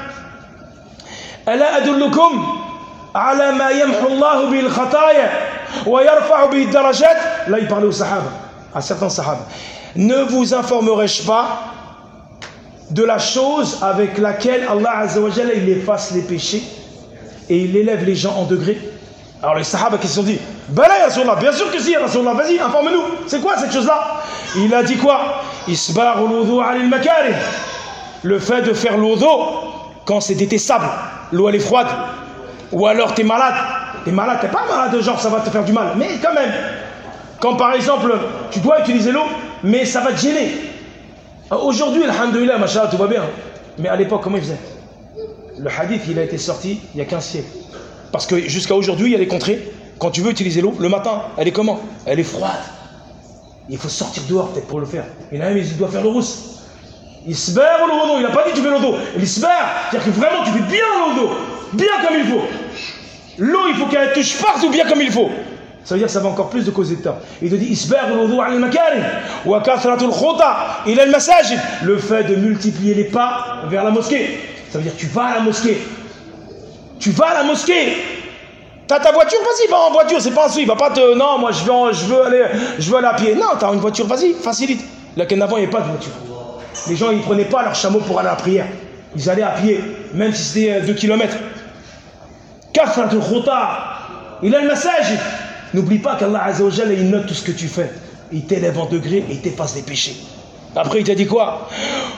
C: ألا أدلكم على ما يمحو الله به الخطايا ويرفع به الدرجات. Là il parlait aux sahaba, à certains sahaba. Ne vous informerai-je pas de la chose avec laquelle Allah Azza wa Jalla il efface les péchés et il élève les gens en degrés? Alors les sahaba qui se sont dit, Bala ya Rasulullah, bien sûr que si, Rasulullah, vas-y, informe-nous, c'est quoi cette chose-là? Il a dit quoi? Isbaghu l'wudu ala al-makarih, le fait de faire l'wudu quand c'est détestable, l'eau elle est froide, ou alors t'es malade, t'es malade, t'es pas malade genre ça va te faire du mal, mais quand même, quand par exemple tu dois utiliser l'eau, mais ça va te gêner. Aujourd'hui, alhamdoulilah, machallah, tout va bien, mais à l'époque comment ils faisaient? Le hadith il a été sorti il y a quinze siècles, parce que jusqu'à aujourd'hui il y a des contrées, quand tu veux utiliser l'eau, le matin, elle est comment? Elle est froide, il faut sortir dehors peut-être pour le faire. Il y en a un, il doit faire le rousse. Isbar ou le wudu, il n'a pas dit tu fais le wudu. L'isbar, c'est-à-dire que vraiment tu fais bien le wudu, bien comme il faut. L'eau, il faut qu'elle touche partout bien comme il faut. Ça veut dire que ça va encore plus de causer de tort. Il te dit isbar ou le wudu ala al-makarih wa kathratul khuta ila al-masajid, le fait de multiplier les pas vers la mosquée. Ça veut dire que tu vas à la mosquée. Tu vas à la mosquée. T'as ta voiture, vas-y, va en voiture, c'est pas un souci. Va pas te. Non, moi je veux, en, je veux aller, je veux aller à pied. Non, t'as une voiture, vas-y, facilite. Là qu'avant il n'y avait pas de voiture. Les gens ils ne prenaient pas leur chameau pour aller à la prière. Ils allaient à pied, même si c'était deux kilomètres. Kathratul khuta ila al-masajid. N'oublie pas qu'Allah Azza wa Jalla il note tout ce que tu fais. Il t'élève en degré et il t'efface des péchés. Après il t'a dit quoi?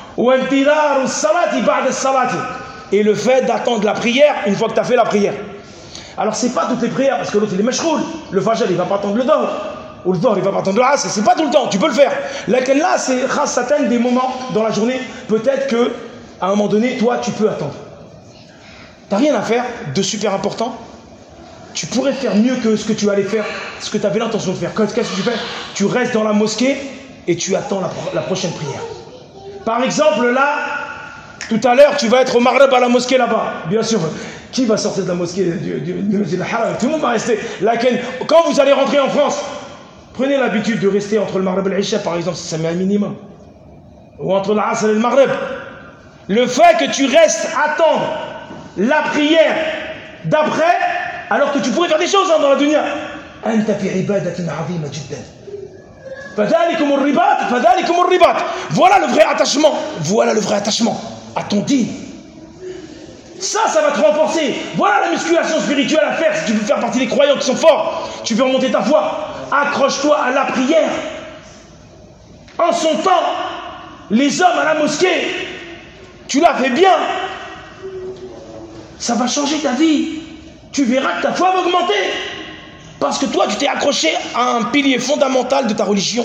C: Et le fait d'attendre la prière une fois que tu as fait la prière. Alors c'est pas toutes les prières, parce que l'autre il est mashghoul. Le fajr il va pas attendre le dahr. Ou le dahr il va pas attendre le asr. C'est pas tout le temps, tu peux le faire. Là c'est khassatan des moments dans la journée. Peut-être que à un moment donné, toi tu peux attendre. T'as rien à faire de super important. Tu pourrais faire mieux que ce que tu allais faire, ce que tu avais l'intention de faire. Qu'est-ce que tu fais? Tu restes dans la mosquée et tu attends la, la prochaine prière. Par exemple, là, tout à l'heure, tu vas être au Maghreb à la mosquée là-bas. Bien sûr, qui va sortir de la mosquée du, du, du, du Haram? Tout le monde va rester. Quand vous allez rentrer en France, prenez l'habitude de rester entre le Maghreb et l'Isha, par exemple, si ça met un minimum. Ou entre l'Asr et le Maghreb. Le fait que tu restes attendre la prière d'après, alors que tu pourrais faire des choses hein, dans la dunya. Anta fi ibadatin azima jiddan. Fadhalikum ar-ribat, fadhalikum ar-ribat. Voilà le vrai attachement. Voilà le vrai attachement à ton dîn. Ça, ça va te renforcer. Voilà la musculation spirituelle à faire si tu veux faire partie des croyants qui sont forts. Tu veux remonter ta foi. Accroche-toi à la prière. En son temps, les hommes à la mosquée, tu l'as fait bien, ça va changer ta vie. Tu verras que ta foi va augmenter. Parce que toi, tu t'es accroché à un pilier fondamental de ta religion.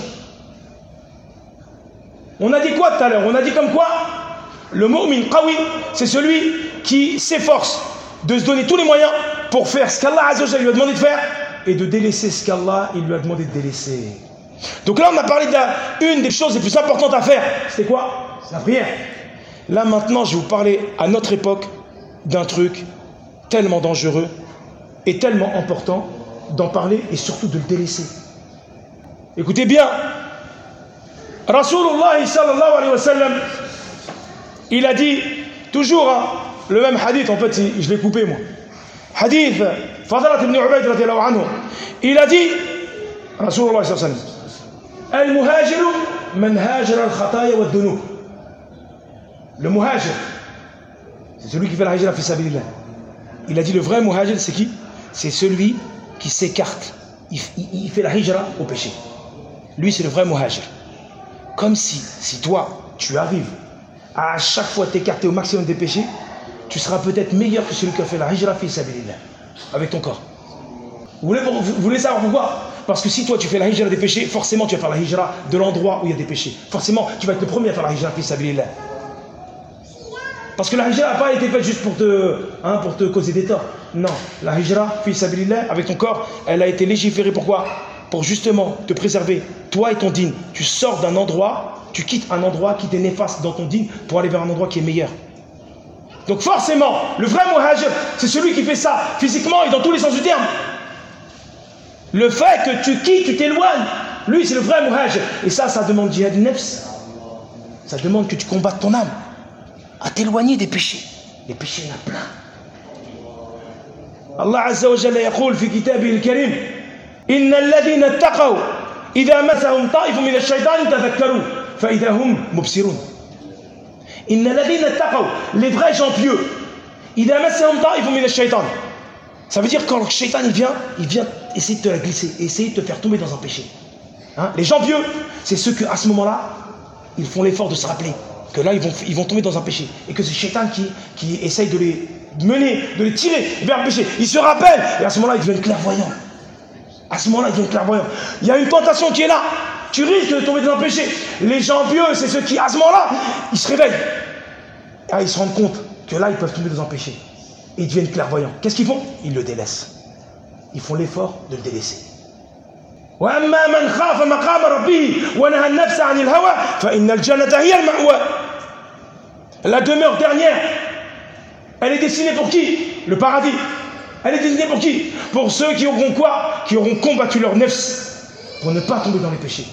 C: On a dit quoi tout à l'heure? On a dit comme quoi le mu'min qawi, c'est celui qui s'efforce de se donner tous les moyens pour faire ce qu'Allah Azza wa Jalla lui a demandé de faire et de délaisser ce qu'Allah il lui a demandé de délaisser. Donc là, on a parlé d'une des choses les plus importantes à faire. C'était quoi? C'est la prière. Là, maintenant, je vais vous parler à notre époque d'un truc tellement dangereux et tellement important d'en parler et surtout de le délaisser. Écoutez bien, Rasulullah sallallahu alayhi wa sallam, il a dit, toujours hein, le même hadith, en fait je l'ai coupé moi, hadith Fadalat ibn Ubayd radiyallahu anhu, il a dit, Rasulullah sallallahu alayhi wa sallam, al-muhajiru man hajara al-khataya wa al-dunub. Le muhajir, c'est celui qui fait la hijra fi sabilillah. Il a dit le vrai muhajir c'est qui? C'est celui qui s'écarte, il, il, il fait la hijra au péché. Lui c'est le vrai muhajir. Comme si, si toi, tu arrives à chaque fois t'écarter au maximum des péchés, tu seras peut-être meilleur que celui qui a fait la hijra fi sabilillah, avec ton corps. Vous voulez, vous, vous voulez savoir pourquoi? Parce que si toi tu fais la hijra des péchés, forcément tu vas faire la hijra de l'endroit où il y a des péchés. Forcément, tu vas être le premier à faire la hijra fi sabilillah. Parce que la hijra n'a pas été faite juste pour te, hein, pour te causer des torts. Non, la hijra fi sabilillah, avec ton corps, elle a été légiférée. Pourquoi? Pour justement te préserver, toi et ton dîn. Tu sors d'un endroit, tu quittes un endroit qui t'est néfaste dans ton dîn pour aller vers un endroit qui est meilleur. Donc forcément, le vrai muhajir, c'est celui qui fait ça physiquement et dans tous les sens du terme. Le fait que tu quittes, tu t'éloignes, lui c'est le vrai muhajir. Et ça, ça demande jihad nefs. Ça demande que tu combattes ton âme à t'éloigner des péchés. Les péchés, il y en a plein. Allah Azza wa Jalla yaqul fi kitabihi al-karim إن الذين اتقوا إذا مسهم طائف من الشيطان تذكروا فإذا هم مبصرون. إن الذين اتقوا, les vrais gens pieux, إذا مسهم طائف من الشيطان, ça veut dire quand le shaitan il vient, il vient essayer de te la glisser, essayer de te faire tomber dans un péché. Hein? Les gens pieux, c'est ceux qui à ce moment-là, ils font l'effort de se rappeler que là ils vont, ils vont tomber dans un péché et que c'est shaitan qui, qui essaye de les mener, de les tirer vers le péché. Ils se rappellent et à ce moment-là ils deviennent clairvoyants. À ce moment-là, ils deviennent clairvoyants. Il y a une tentation qui est là. Tu risques de tomber dans un péché. Les gens pieux, c'est ceux qui, à ce moment-là, ils se réveillent. Et ils se rendent compte que là, ils peuvent tomber dans un péché. Et ils deviennent clairvoyants. Qu'est-ce qu'ils font? Ils le délaissent. Ils font l'effort de le délaisser. La demeure dernière, elle est destinée pour qui? Le paradis. Elle est destinée pour qui? Pour ceux qui auront quoi? Qui auront combattu leur nefs pour ne pas tomber dans les péchés.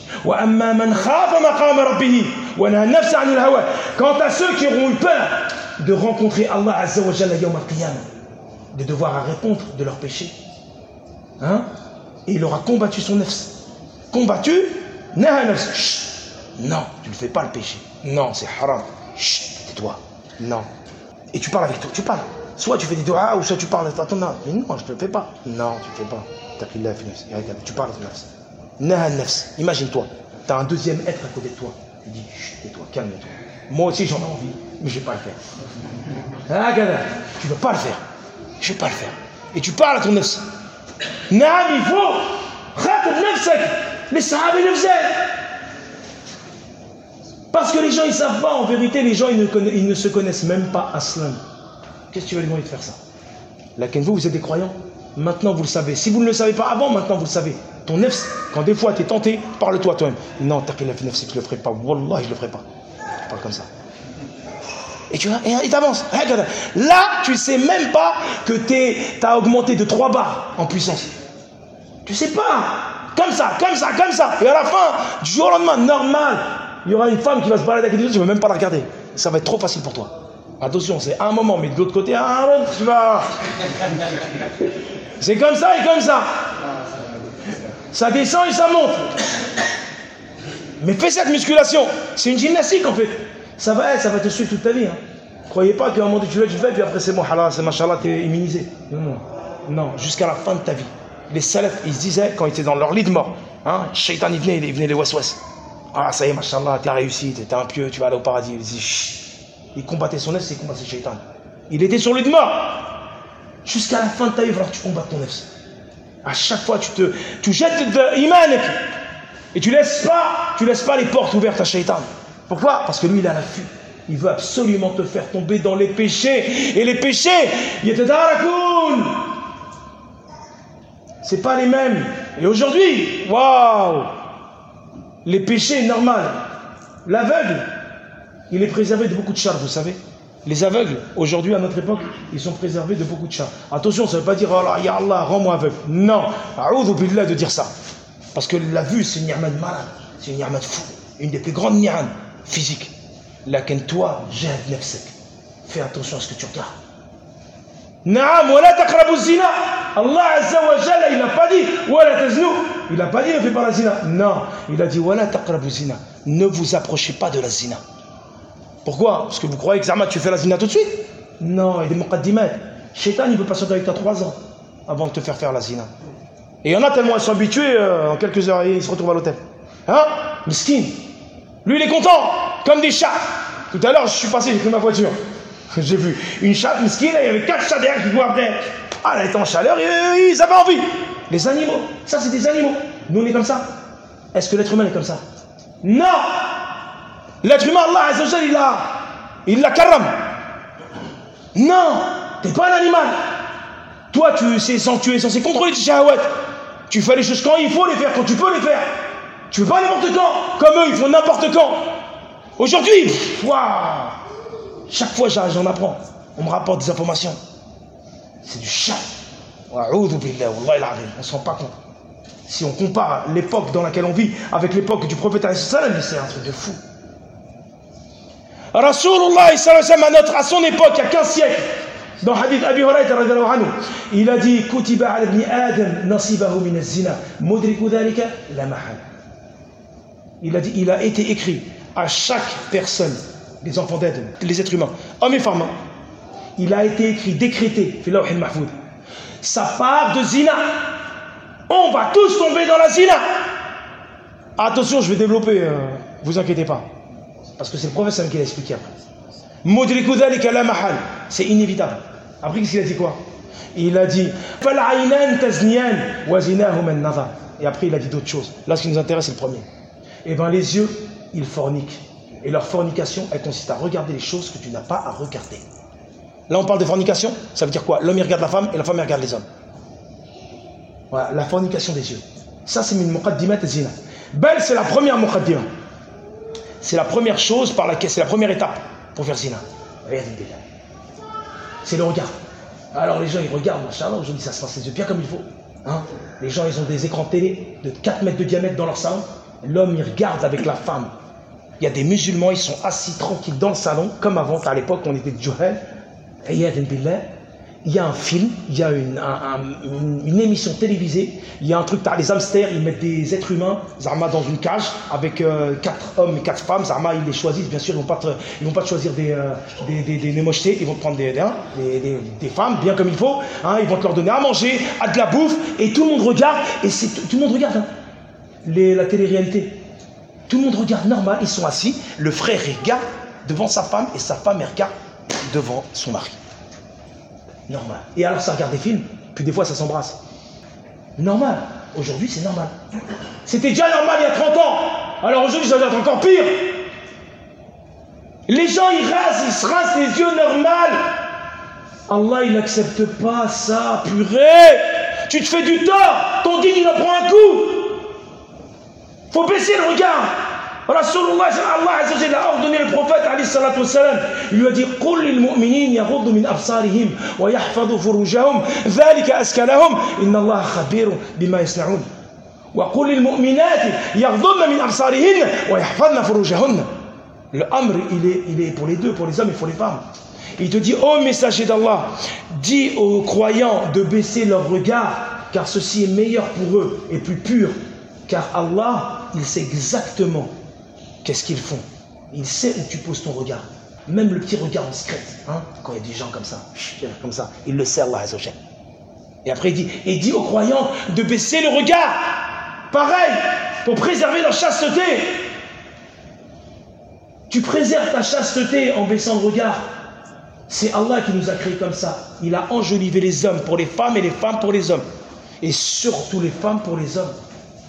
C: Quant à ceux qui auront eu peur de rencontrer Allah Azza wa Jalla Yawm al-Qiyamah, de devoir à répondre de leurs péchés, hein? Et il aura combattu son nefs. Combattu? Non, tu ne fais pas le péché. Non, c'est haram. Chut, tais-toi. Non. Et tu parles avec toi, tu parles. Soit tu fais des doigts, ou soit tu parles à ton âme. Mais non, je ne le fais pas. Non, tu ne le fais pas. Tu parles à ton nefs. Naha nefs. Imagine-toi, tu as un deuxième être à côté de toi. Tu dis, chut, tais-toi, calme-toi. Moi aussi j'en ai envie, mais je ne vais pas le faire. Ah, gada, tu ne veux pas le faire. Je ne vais pas le faire. Et tu parles à ton nefs. Naam, il faut. Khatab nefsak. Les sahabis le faisaient. Parce que les gens ils ne savent pas, en vérité, les gens ils ne, connaissent, ils ne se connaissent même pas aslam. Qu'est-ce que tu vas lui demander de faire ça? Là, quand vous, vous êtes des croyants, maintenant vous le savez. Si vous ne le savez pas avant, maintenant vous le savez. Ton nefs, quand des fois tu es tenté, parle-toi toi-même. Non, t'as qu'il a fait nefs, je ne le ferai pas. Wallah, je ne le ferai pas. Tu parles comme ça. Et tu et t'avances. Là, tu ne sais même pas que tu as augmenté de trois barres en puissance. Tu ne sais pas. Comme ça, comme ça, comme ça. Et à la fin, du jour au lendemain, normal, il y aura une femme qui va se balader avec les autres, tu ne vas même pas la regarder. Ça va être trop facile pour toi. Attention, c'est un moment, mais de l'autre côté, un autre, tu vas. C'est comme ça et comme ça. Ça descend et ça monte. Mais fais cette musculation. C'est une gymnastique en fait. Ça va, ça va te suivre toute ta vie. Hein. Croyez pas qu'à un moment tu le fais, puis après c'est bon, halal, c'est machallah, t'es immunisé. Non, non. Non, jusqu'à la fin de ta vie. Les salafs, ils se disaient, quand ils étaient dans leur lit de mort, hein, Shaitan, il venait, il venait les waswas. Ah, ça y est, machallah, t'as réussi, t'es un pieux, tu vas aller au paradis. Ils disaient, chut. Il combattait son nefs, il combattait le shaitan. Il était sur le de mort. Jusqu'à la fin de ta vie, il va falloir que tu combattes ton nefs. À chaque fois, tu te tu jettes de iman et tu laisses pas, tu laisses pas les portes ouvertes à shaitan. Pourquoi? Parce que lui, il a l'affût. Il veut absolument te faire tomber dans les péchés. Et les péchés, yatadarakoun. C'est pas les mêmes. Et aujourd'hui, waouh, les péchés, normal. L'aveugle, il est préservé de beaucoup de charges, vous savez. Les aveugles, aujourd'hui, à notre époque, ils sont préservés de beaucoup de charges. Attention, ça ne veut pas dire, oh là, ya Allah, rends-moi aveugle. Non, a'oudhu billah de dire ça. Parce que la vue, c'est une ni'ma de malade, c'est une ni'ma de fou. Une des plus grandes ni'mas physiques. Lakin toi, jahad nafsak. Fais attention à ce que tu regardes. Naam, wa la taqrabu zina. Allah Azza wa Jalla, il n'a pas dit, wa la taznou. Il n'a pas dit, ne fais pas la zina. Non, il a dit, wa la taqrabu zina. Ne vous approchez pas de la zina. Pourquoi? Parce que vous croyez que Zama, tu fais la zina tout de suite? Non, il y a des muqaddimat. Shaitan, il peut patienter avec toi trois ans avant de te faire faire la zina. Et il y en a tellement, ils sont habitués, euh, en quelques heures, ils se retrouvent à l'hôtel. Hein? Miskin. Lui, il est content, comme des chats. Tout à l'heure, je suis passé, j'ai pris ma voiture. J'ai vu une chatte miskin, il y avait quatre chats derrière qui couraient après. Ah, elle était en chaleur, et, ils avaient envie. Les animaux, ça, c'est des animaux. Nous, on est comme ça. Est-ce que l'être humain est comme ça? Non! L'être humain, Allah Azza wa Jalla, il l'a, il l'a karam. Non, t'es pas un animal. Toi, tu, c'est, tu es censé contrôler tes shahawat. Tu fais les choses quand il faut les faire, quand tu peux les faire. Tu veux pas n'importe quand. Comme eux, ils font n'importe quand. Aujourd'hui, waouh, chaque fois j'en apprends. On me rapporte des informations. C'est du chat. Wa'oudhu billah, wallahi al-azim. On se rend pas compte. Si on compare l'époque dans laquelle on vit avec l'époque du prophète alayhi salam, c'est un truc de fou. Rasulullah sallallahu alayhi wa sallam, à son époque, il y a quinze siècles, dans le hadith Abi Hurayra radhiyallahu anhu, il a dit Kutiba ala ibn Adam nasibahu min az-zina mudriku dhalika la mahal. Il a dit, il a été écrit à chaque personne, les enfants d'Adam, les êtres humains, hommes et femmes, il a été écrit, décrété, fi lawh al-mahfoud, sa part de zina. On va tous tomber dans la zina. Attention, je vais développer, euh, vous inquiétez pas. Parce que c'est le professeur qui l'a expliqué après. Mudriku dhalika la mahal, c'est inévitable. Après, qu'est-ce qu'il a dit quoi? Il a dit Fal aynan tazniyan wa zinahum an-nazar. Et après, il a dit d'autres choses. Là, ce qui nous intéresse, c'est le premier. Eh bien, les yeux, ils forniquent. Et leur fornication, elle consiste à regarder les choses que tu n'as pas à regarder. Là, on parle de fornication. Ça veut dire quoi? L'homme, il regarde la femme et la femme, elle regarde les hommes. Voilà, la fornication des yeux. Ça, c'est une muqaddimat zina. Belle, c'est la première muqaddima. C'est la première chose par laquelle, c'est la première étape pour faire zina. C'est le regard. Alors, les gens, ils regardent, machallah, aujourd'hui, ça se passe les yeux bien comme il faut. Hein? Les gens, ils ont des écrans télé de quatre mètres de diamètre dans leur salon. L'homme, il regarde avec la femme. Il y a des musulmans, ils sont assis tranquilles dans le salon, comme avant, à l'époque, on était de Johel. Il y a un film, il y a une, un, un, une, une émission télévisée, il y a un truc, t'as les hamsters, ils mettent des êtres humains, Zama, dans une cage, avec euh, quatre hommes et quatre femmes. Zama, ils les choisissent, bien sûr, ils ne vont pas te, ils vont pas te choisir des, euh, des, des, des, des mochetés, ils vont te prendre des, des, des, des, des femmes, bien comme il faut, hein, ils vont te leur donner à manger, à de la bouffe, et tout le monde regarde, et c'est, tout le monde regarde, hein, les, la télé-réalité. Tout le monde regarde normal, ils sont assis, le frère regarde devant sa femme, et sa femme regarde devant son mari. Normal. Et alors ça regarde des films, puis des fois ça s'embrasse. Normal. Aujourd'hui c'est normal. C'était déjà normal il y a trente ans. Alors aujourd'hui ça doit être encore pire. Les gens ils rasent, ils se rasent les yeux normal. Allah il n'accepte pas ça, purée. Tu te fais du tort, ton digne il en prend un coup. Faut baisser le regard. Rasulullah, Allah Azza wa Jalla a ordonné le prophète alayhi salatu wassalam. Il lui a dit Qul lil mu'minin yaghuddu min absarihim wa yahfadhu furujahum dhalika azka lahum inna Allah khabirun bima yasna'un. Wa qul lil mu'minati yaghuddna min absarihin wa yahfadna furujahun. Le amr il est, il est pour les deux, pour les hommes et pour les femmes. Il te dit ô messager d'Allah, dis aux croyants de baisser leur regard car ceci est meilleur pour eux et plus pur car Allah il sait exactement qu'est-ce qu'ils font. Il sait où tu poses ton regard. Même le petit regard en secret. Hein, quand il y a des gens comme ça, comme ça, il le sait Allah Azza wa Jalla. Et après il dit, et dit aux croyants de baisser le regard. Pareil, pour préserver leur chasteté. Tu préserves ta chasteté en baissant le regard. C'est Allah qui nous a créés comme ça. Il a enjolivé les hommes pour les femmes et les femmes pour les hommes. Et surtout les femmes pour les hommes.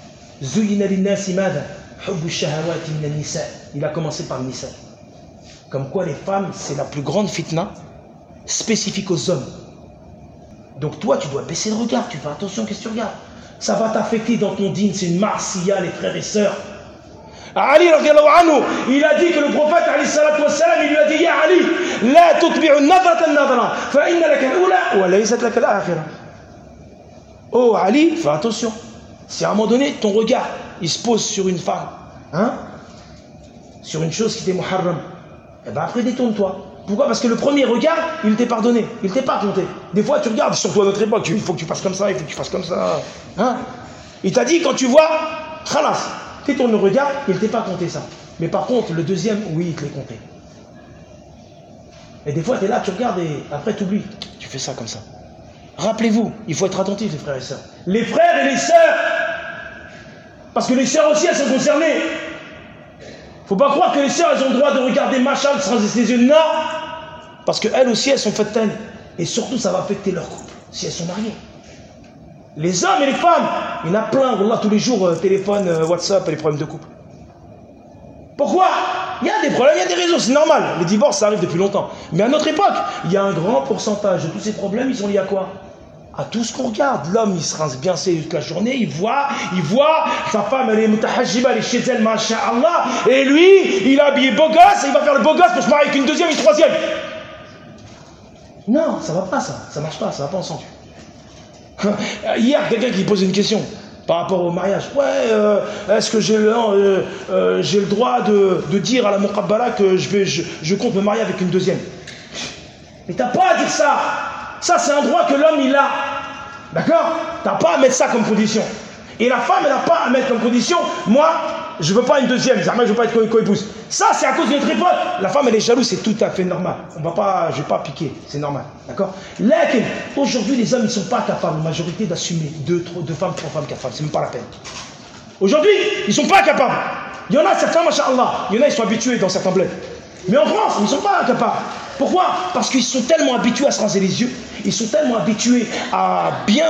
C: Il a commencé par Nisa. Comme quoi les femmes, c'est la plus grande fitna spécifique aux hommes. Donc toi, tu dois baisser le regard. Tu fais attention, qu'est-ce que tu regardes? Ça va t'affecter dans ton dîne. C'est une marsiya, les frères et sœurs. Ali radiallahu anhu, il a dit que le prophète alayhi salatu wassalam, il lui a dit: Ya Ali, la tutbi'u nadrata nadra, fa inna laka al-ula wa laysat laka al-akhirah. Oh Ali, fais attention. Si à un moment donné, ton regard, il se pose sur une femme, hein, sur une chose qui t'est muharram, et ben après détourne-toi. Pourquoi? Parce que le premier regard, il t'est pardonné, il t'est pas compté. Des fois, tu regardes, surtout à notre époque, il faut que tu fasses comme ça, il faut que tu fasses comme ça. Hein? Il t'a dit, quand tu vois, khalas, détourne le regard, il t'est pas compté ça. Mais par contre, le deuxième, oui, il te l'est compté. Et des fois, tu es là, tu regardes et après, tu oublies. Tu fais ça comme ça. Rappelez-vous, il faut être attentif, les frères et sœurs. Les frères et les sœurs, parce que les sœurs aussi, elles sont concernées. Faut pas croire que les sœurs, elles ont le droit de regarder machin sans les yeux. Non, parce qu'elles aussi, elles sont faites telles. Et surtout, ça va affecter leur couple, si elles sont mariées. Les hommes et les femmes, il y en a plein, Wallah, tous les jours, euh, téléphone, euh, WhatsApp et les problèmes de couple. Pourquoi? Il y a des problèmes, il y a des raisons, c'est normal. Les divorces, ça arrive depuis longtemps. Mais à notre époque, il y a un grand pourcentage de tous ces problèmes, ils sont liés à quoi? À tout ce qu'on regarde. L'homme, il se rince bien toute la journée, il voit, il voit, sa femme, elle est mutahajjiba, elle est chez elle, masha'Allah, et lui, il a habillé beau gosse, et il va faire le beau gosse pour se marier avec une deuxième, une troisième. Non, ça va pas ça, ça marche pas, ça va pas ensemble. Hier, quelqu'un qui pose une question par rapport au mariage. Ouais, euh, est-ce que j'ai le, euh, euh, j'ai le droit de, de dire à la muqabbala que je, vais, je, je compte me marier avec une deuxième? Mais t'as pas à dire ça. Ça, c'est un droit que l'homme, il a. D'accord? T'as pas à mettre ça comme condition. Et la femme, elle n'a pas à mettre comme condition: moi, je veux pas une deuxième, je veux pas être co-épouse. Ça, c'est à cause de notre époque. La femme, elle est jalouse, c'est tout à fait normal. On va pas, je vais pas piquer, c'est normal. D'accord? Là, aujourd'hui, les hommes, ils sont pas capables, la majorité, d'assumer deux, trois, deux femmes, trois femmes, quatre femmes. C'est même pas la peine. Aujourd'hui, ils sont pas capables. Il y en a certains, masha'Allah, il y en a, ils sont habitués dans certains bleds. Mais en France, ils ne sont pas capables. Pourquoi? Parce qu'ils sont tellement habitués à se raser les yeux, ils sont tellement habitués à bien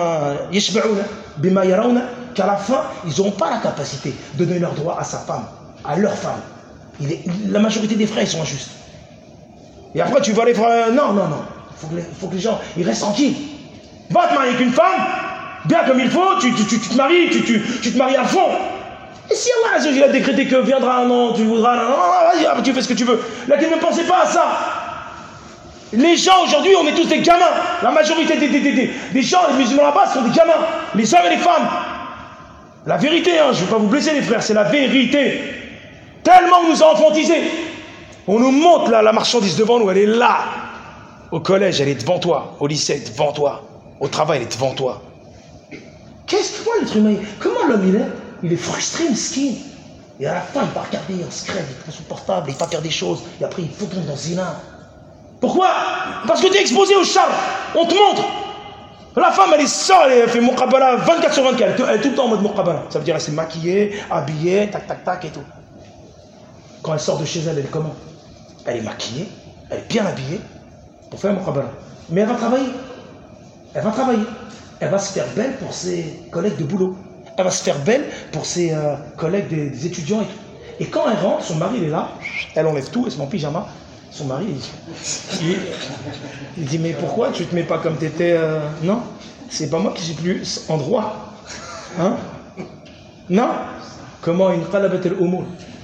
C: qu'à la fin, ils n'auront pas la capacité de donner leur droit à sa femme, à leur femme. Il est, la majorité des frères, ils sont injustes. Et après, tu vas les frères. Non, non, non. Il faut que les, faut que les gens ils restent tranquilles. Va te marier avec une femme, bien comme il faut, tu, tu, tu, tu te maries, tu, tu, tu te maries à fond. Et si Allah il a décrété que viendra un an, tu voudras un an, vas-y, tu fais ce que tu veux. Là, ne pensez pas à ça. Les gens aujourd'hui, on est tous des gamins. La majorité des, des, des, des, des gens, les musulmans là-bas, sont des gamins. Les hommes et les femmes. La vérité, hein, je ne vais pas vous blesser les frères, c'est la vérité. Tellement on nous a enfantisés. On nous montre là, la marchandise devant nous, elle est là. Au collège, elle est devant toi. Au lycée, elle est devant toi. Au travail, elle est devant toi. Qu'est-ce que moi, l'être humain, comment l'homme il est? Il est frustré, mesquin. Et à la fin, il va regarder, on se crève, il prend son portable, il va faire des choses. Et après, il faut tomber dans zina. Pourquoi? Parce que tu es exposé au char. On te montre. La femme, elle est seule, elle fait muqabbala vingt-quatre sur vingt-quatre. Elle est tout le temps en mode muqabbala. Ça veut dire, elle s'est maquillée, habillée, tac, tac, tac et tout. Quand elle sort de chez elle, elle est comment? Elle est maquillée, elle est bien habillée pour faire muqabbala. Mais elle va travailler. Elle va travailler. Elle va se faire belle pour ses collègues de boulot. Elle va se faire belle pour ses euh, collègues des, des étudiants et tout. Et quand elle rentre, son mari il est là, elle enlève tout, elle se met en pyjama. Son mari, il, il, il dit: mais pourquoi tu te mets pas comme tu étais euh... Non, c'est pas moi qui suis plus en droit. Hein? Non? Comment une qalabat al-umur?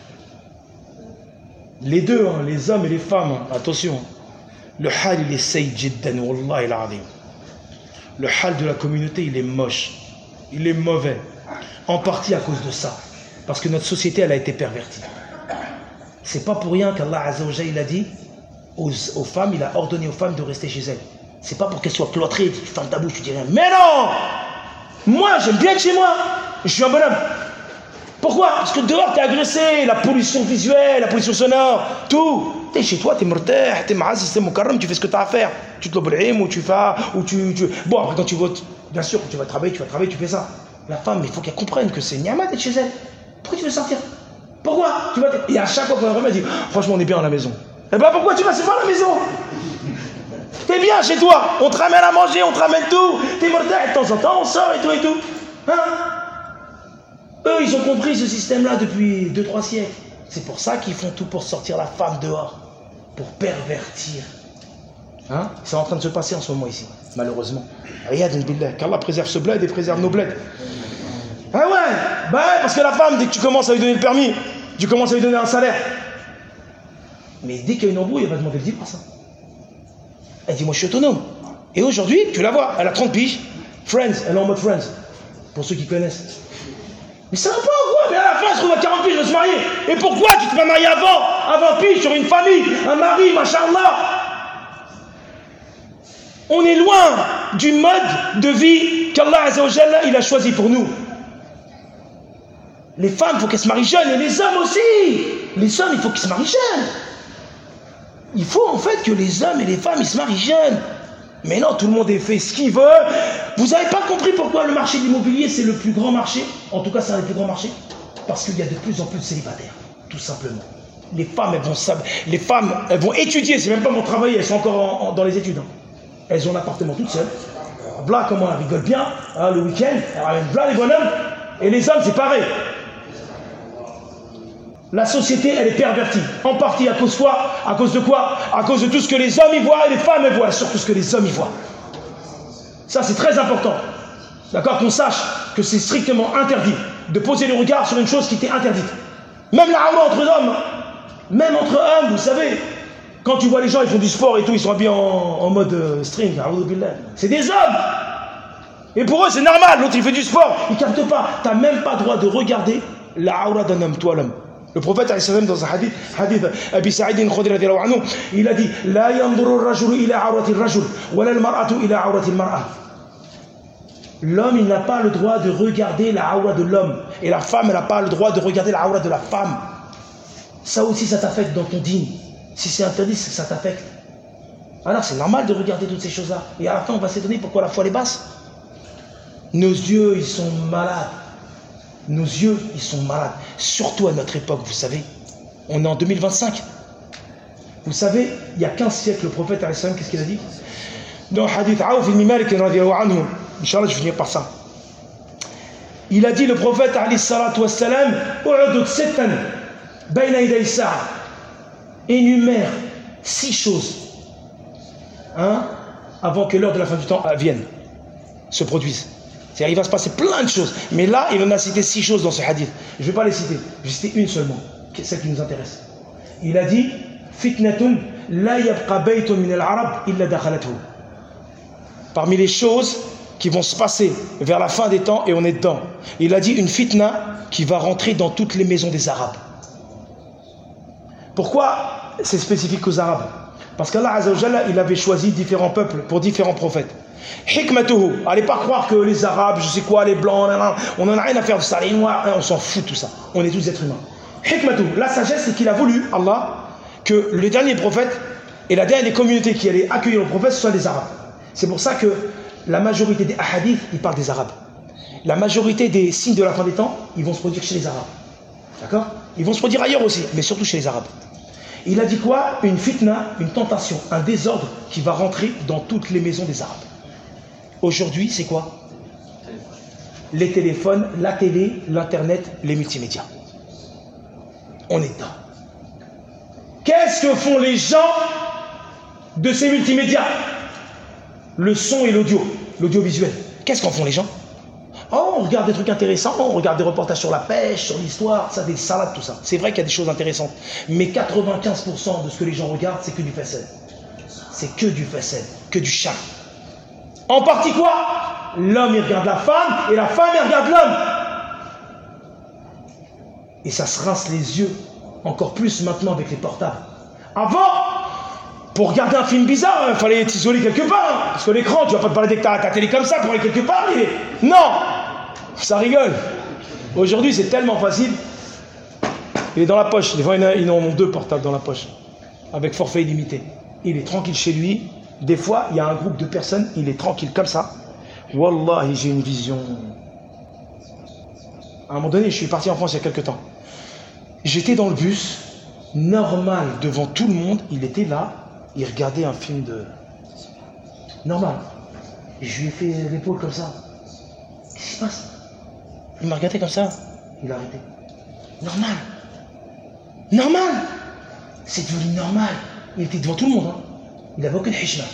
C: Les deux, hein, les hommes et les femmes, hein, attention. Le hal, il est sayyid jiddan, wallahi al-azim. Le hal de la communauté, il est moche. Il est mauvais. En partie à cause de ça. Parce que notre société, elle a été pervertie. C'est pas pour rien qu'Allah Azza wa Jalla, il a dit aux, aux femmes, il a ordonné aux femmes de rester chez elles. C'est pas pour qu'elles soient cloîtrées, tu fermes ta bouche, tu dis rien. Mais non! Moi, j'aime bien être chez moi. Je suis un bonhomme. Pourquoi? Parce que dehors, t'es agressé, la pollution visuelle, la pollution sonore, tout. T'es chez toi, t'es murtah, t'es ma'aziz, t'es mukarram, tu fais ce que t'as à faire. Tu te l'obrim ou tu fais, ou tu, tu... Bon, après, quand tu votes, bien sûr, quand tu vas travailler, tu vas travailler, tu fais ça. La femme, il faut qu'elle comprenne que c'est ni'ama d'être chez elle. Pourquoi tu veux sortir? Pourquoi tu vas Et à chaque fois qu'on remet, dit franchement, on est bien à la maison. Eh ben pourquoi tu vas c'est pas à la maison? T'es bien chez toi, on te ramène à manger, on te ramène tout. T'es mortel, de temps en temps, on sort et tout et tout. Hein? Eux, ils ont compris ce système-là depuis deux trois siècles. C'est pour ça qu'ils font tout pour sortir la femme dehors, pour pervertir. Hein? C'est en train de se passer en ce moment ici, malheureusement. Riyad billah, qu'Allah préserve ce bled et préserve nos bleds. Ah ouais, bah ouais, parce que la femme, dès que tu commences à lui donner le permis, tu commences à lui donner un salaire. Mais dès qu'il y a une embrouille, elle va demander le divorce. Elle dit, moi je suis autonome. Et aujourd'hui, tu la vois, elle a trente piges. Friends, elle est en mode Friends. Pour ceux qui connaissent. Mais ça va pas ou quoi? Mais à la fin, elle se trouve à quarante piges, elle veut se marier. Et pourquoi tu te vas marier avant? À vingt piges, sur une famille, un mari, machallah. On est loin du mode de vie qu'Allah Azza wa Jalla, il a choisi pour nous. Les femmes, il faut qu'elles se marient jeunes, et les hommes aussi. Les hommes, il faut qu'ils se marient jeunes. Il faut en fait que les hommes et les femmes, ils se marient jeunes. Mais non, tout le monde est fait ce qu'il veut. Vous n'avez pas compris pourquoi le marché de l'immobilier, c'est le plus grand marché? En tout cas, c'est un des plus grands marchés. Parce qu'il y a de plus en plus de célibataires, tout simplement. Les femmes, elles vont, les femmes, elles vont étudier, c'est même pas mon travail, elles sont encore en, en, dans les études. Hein. Elles ont un appartement toutes seules. Blah, comment elles rigolent bien, hein, le week-end, elles ramènent blah les bonhommes. Et les hommes, c'est pareil. La société, elle est pervertie. En partie à cause de quoi? À cause de quoi? À cause de tout ce que les hommes y voient et les femmes y voient. Surtout ce que les hommes y voient. Ça, c'est très important. D'accord? Qu'on sache que c'est strictement interdit de poser le regard sur une chose qui était interdite. Même la aura entre hommes. Même entre hommes, vous savez. Quand tu vois les gens, ils font du sport et tout, ils sont habillés en, en mode euh, string. C'est des hommes. Et pour eux, c'est normal. L'autre, il fait du sport. Il ne capte pas. Tu n'as même pas le droit de regarder la aura d'un homme, toi l'homme. Le prophète, dans un hadith, hadith Abi Sa'id al-Khudri, il a dit La yanduru ar-rajulu ila awrati ar-rajul, wa la al-mar'atu ila awrati al-mar'a. L'homme, il n'a pas le droit de regarder la aura de l'homme. Et la femme, elle n'a pas le droit de regarder la aura de la femme. Ça aussi, ça t'affecte dans ton dîne. Si c'est interdit, ça t'affecte. Alors, c'est normal de regarder toutes ces choses-là. Et à la fin, on va s'étonner pourquoi la foi est basse. Nos yeux, ils sont malades. Nos yeux, ils sont malades. Surtout à notre époque, vous savez. On est en deux mille vingt-cinq. Vous savez, il y a quinze siècles, le prophète, qu'est-ce qu'il a dit? Dans le hadith Aouf ibn Malik, Inch'Allah, je vais finir par ça. Il a dit, le prophète, énumère six choses hein, avant que l'heure de la fin du temps vienne, se produise. C'est-à-dire, il va se passer plein de choses. Mais là, il en a cité six choses dans ce hadith. Je ne vais pas les citer. Je vais citer une seulement, celle qui nous intéresse. Il a dit Fitnatun la yabqa baytun min al-arab illa dakhalathu. Parmi les choses qui vont se passer vers la fin des temps, et on est dedans. Il a dit une fitna qui va rentrer dans toutes les maisons des Arabes. Pourquoi c'est spécifique aux Arabes? Parce qu'Allah Azza wa Jalla, il avait choisi différents peuples pour différents prophètes. Hikmatuhu, allez pas croire que les Arabes, je sais quoi, les Blancs, on en a rien à faire de ça, les Noirs, on s'en fout de tout ça. On est tous êtres humains. Hikmatuhu, la sagesse, c'est qu'il a voulu, Allah, que le dernier prophète et la dernière des communautés qui allaient accueillir le prophète, ce soient les Arabes. C'est pour ça que la majorité des hadiths, ils parlent des Arabes. La majorité des signes de la fin des temps, ils vont se produire chez les Arabes. D'accord? Ils vont se produire ailleurs aussi, mais surtout chez les Arabes. Il a dit quoi? Une fitna, une tentation, un désordre qui va rentrer dans toutes les maisons des Arabes. Aujourd'hui, c'est quoi? Les téléphones, la télé, l'internet, les multimédias. On est dedans. Qu'est-ce que font les gens de ces multimédias? Le son et l'audio, l'audiovisuel. Qu'est-ce qu'en font les gens? Oh, on regarde des trucs intéressants, on regarde des reportages sur la pêche, sur l'histoire, ça, des salades, tout ça. C'est vrai qu'il y a des choses intéressantes. Mais quatre-vingt-quinze pour cent de ce que les gens regardent, c'est que du faisel. C'est que du faisel, que du chat. En partie quoi? L'homme, il regarde la femme, et la femme, elle regarde l'homme. Et ça se rince les yeux, encore plus maintenant avec les portables. Avant, pour regarder un film bizarre, il fallait t'isoler quelque part. Parce que l'écran, tu vas pas te balader avec ta, ta télé comme ça pour aller quelque part. Et... non, ça rigole. Aujourd'hui, c'est tellement facile. Il est dans la poche. Des fois, ils en ont deux portables dans la poche. Avec forfait illimité. Il est tranquille chez lui. Des fois, il y a un groupe de personnes, il est tranquille comme ça. Wallahi, j'ai une vision. À un moment donné, je suis parti en France il y a quelques temps. J'étais dans le bus, normal, devant tout le monde, il était là, il regardait un film de... Normal. Je lui ai fait l'épaule comme ça. Qu'est-ce qui se passe? Il m'a regardé comme ça, il a arrêté. Normal. Normal. C'est devenu normal. Il était devant tout le monde, hein. Il n'avait aucune hishma.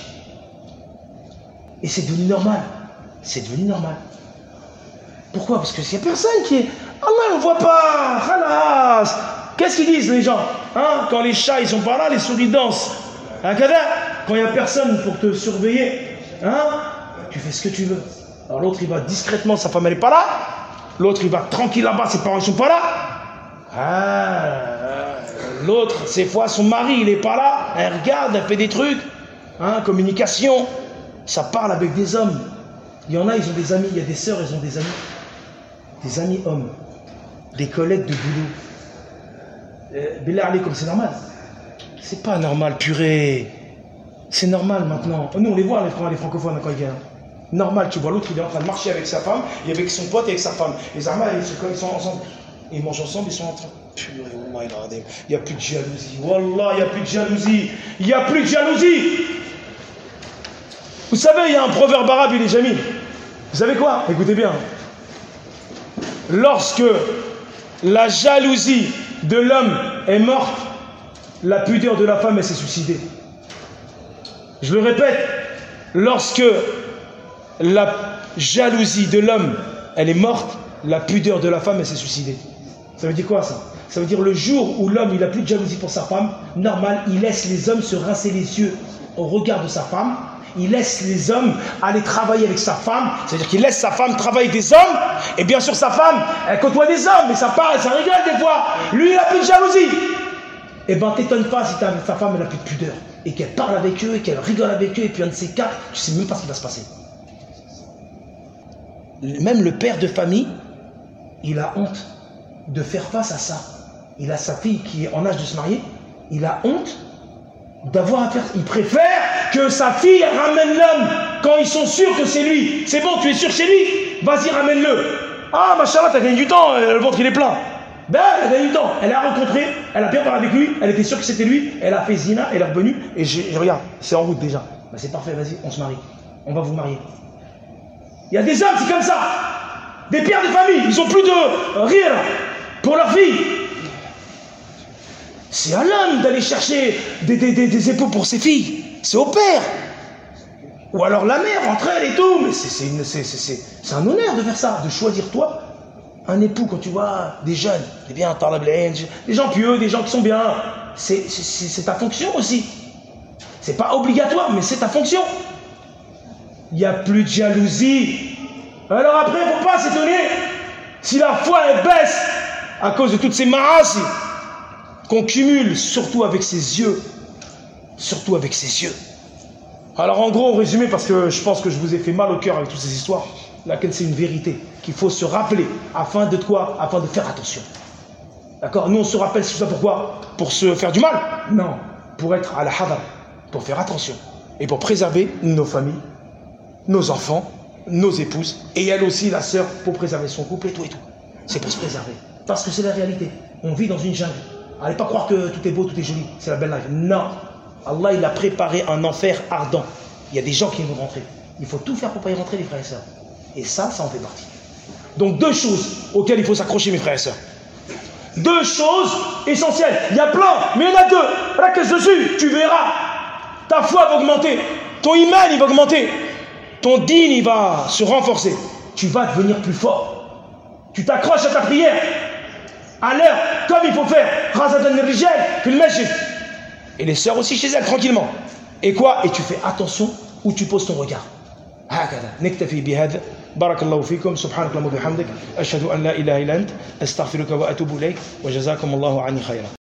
C: Et c'est devenu normal. C'est devenu normal. Pourquoi? Parce que s'il n'y a personne qui est... Allah ne voit pas. Khalas. Qu'est-ce qu'ils disent les gens, hein? Quand les chats ils sont pas là, les souris dansent. Hein, quand il n'y a personne pour te surveiller, hein? Tu fais ce que tu veux. Alors l'autre il va discrètement, sa femme elle n'est pas là. L'autre il va tranquille là-bas, ses parents ne sont pas là. Ah, l'autre, ces fois son mari il n'est pas là. Elle regarde, elle fait des trucs. Hein, communication. Ça parle avec des hommes. Il y en a, ils ont des amis. Il y a des sœurs, ils ont des amis. Des amis hommes. Des collègues de boulot. Euh, Billah alaykoum, c'est normal. C'est pas normal, purée. C'est normal maintenant. Nous on les voit, les, les francophones quand ils viennent. Normal, tu vois l'autre, il est en train de marcher avec sa femme, et avec son pote et avec sa femme. Les Armas, ils sont ensemble. Ils mangent ensemble, ils sont en train. Purée, Wallah, il n'y a plus de jalousie. Wallah, il n'y a plus de jalousie. Il n'y a plus de jalousie. Vous savez, il y a un proverbe arabe, il est jamais. Vous savez quoi? Écoutez bien. Lorsque la jalousie de l'homme est morte, la pudeur de la femme, elle s'est suicidée. Je le répète, lorsque la jalousie de l'homme, elle est morte, la pudeur de la femme, elle s'est suicidée. Ça veut dire quoi ça? Ça veut dire le jour où l'homme, il n'a plus de jalousie pour sa femme, normal, il laisse les hommes se rincer les yeux au regard de sa femme. Il laisse les hommes aller travailler avec sa femme, c'est-à-dire qu'il laisse sa femme travailler avec des hommes, et bien sûr sa femme, elle côtoie des hommes, mais ça parle, ça rigole des fois. Lui, il n'a plus de jalousie. Eh bien, t'étonne pas si ta, ta femme, elle n'a plus de pudeur, et qu'elle parle avec eux, et qu'elle rigole avec eux, et puis un de ces cas, tu sais même pas ce qui va se passer. Même le père de famille, il a honte de faire face à ça. Il a sa fille qui est en âge de se marier, il a honte d'avoir à faire. Il préfère que sa fille ramène l'homme quand ils sont sûrs que c'est lui. C'est bon, tu es sûr que c'est lui, vas-y, ramène-le. Ah, machallah, t'as gagné du temps, le ventre il est plein. Ben, elle a gagné du temps. Elle a rencontré, elle a bien parlé avec lui, elle était sûre que c'était lui, elle a fait zina, elle est revenue, et je, je regarde, c'est en route déjà. Ben, c'est parfait, vas-y, on se marie. On va vous marier. Il y a des hommes, c'est comme ça. Des pères de famille, ils ont plus de rire pour leur fille. C'est à l'homme d'aller chercher des, des, des, des époux pour ses filles. C'est au père. Ou alors la mère entre elles et tout. Mais c'est un honneur de faire ça, de choisir toi un époux quand tu vois des jeunes, des bien, des gens pieux, des gens qui sont bien. C'est ta fonction aussi. C'est pas obligatoire, mais c'est ta fonction. Il n'y a plus de jalousie. Alors après, il ne faut pas s'étonner si la foi elle baisse à cause de toutes ces marasses qu'on cumule, surtout avec ses yeux. Surtout avec ses yeux. Alors en gros, en résumé, parce que je pense que je vous ai fait mal au cœur avec toutes ces histoires, laquelle c'est une vérité qu'il faut se rappeler, afin de quoi? Afin de faire attention. D'accord? Nous on se rappelle tout ça pourquoi? Pour se faire du mal? Non, pour être à la hadar, pour faire attention. Et pour préserver nos familles, nos enfants, nos épouses, et elle aussi, la sœur, pour préserver son couple et tout et tout. C'est pour se préserver. Parce que c'est la réalité. On vit dans une jungle. Allez pas croire que tout est beau, tout est joli, c'est la belle life. Non. Allah, il a préparé un enfer ardent. Il y a des gens qui vont rentrer. Il faut tout faire pour pas y rentrer, les frères et sœurs. Et ça, ça en fait partie. Donc deux choses auxquelles il faut s'accrocher, mes frères et sœurs. Deux choses essentielles. Il y a plein, mais il y en a deux. Raquez dessus, tu verras. Ta foi va augmenter. Ton iman, il va augmenter. Ton dîn, il va se renforcer. Tu vas devenir plus fort. Tu t'accroches à ta prière. À l'heure, comme il faut faire. Et les sœurs aussi chez elles, tranquillement. Et quoi? Et tu fais attention où tu poses ton regard. هكذا نكتفي بهذا. بارك الله فيكم. سبحانك اللهم وبحمدك. أشهد أن لا إله إلا أنت. أستغفرك وأتوب إليك. وجزاكم الله عني خيرا.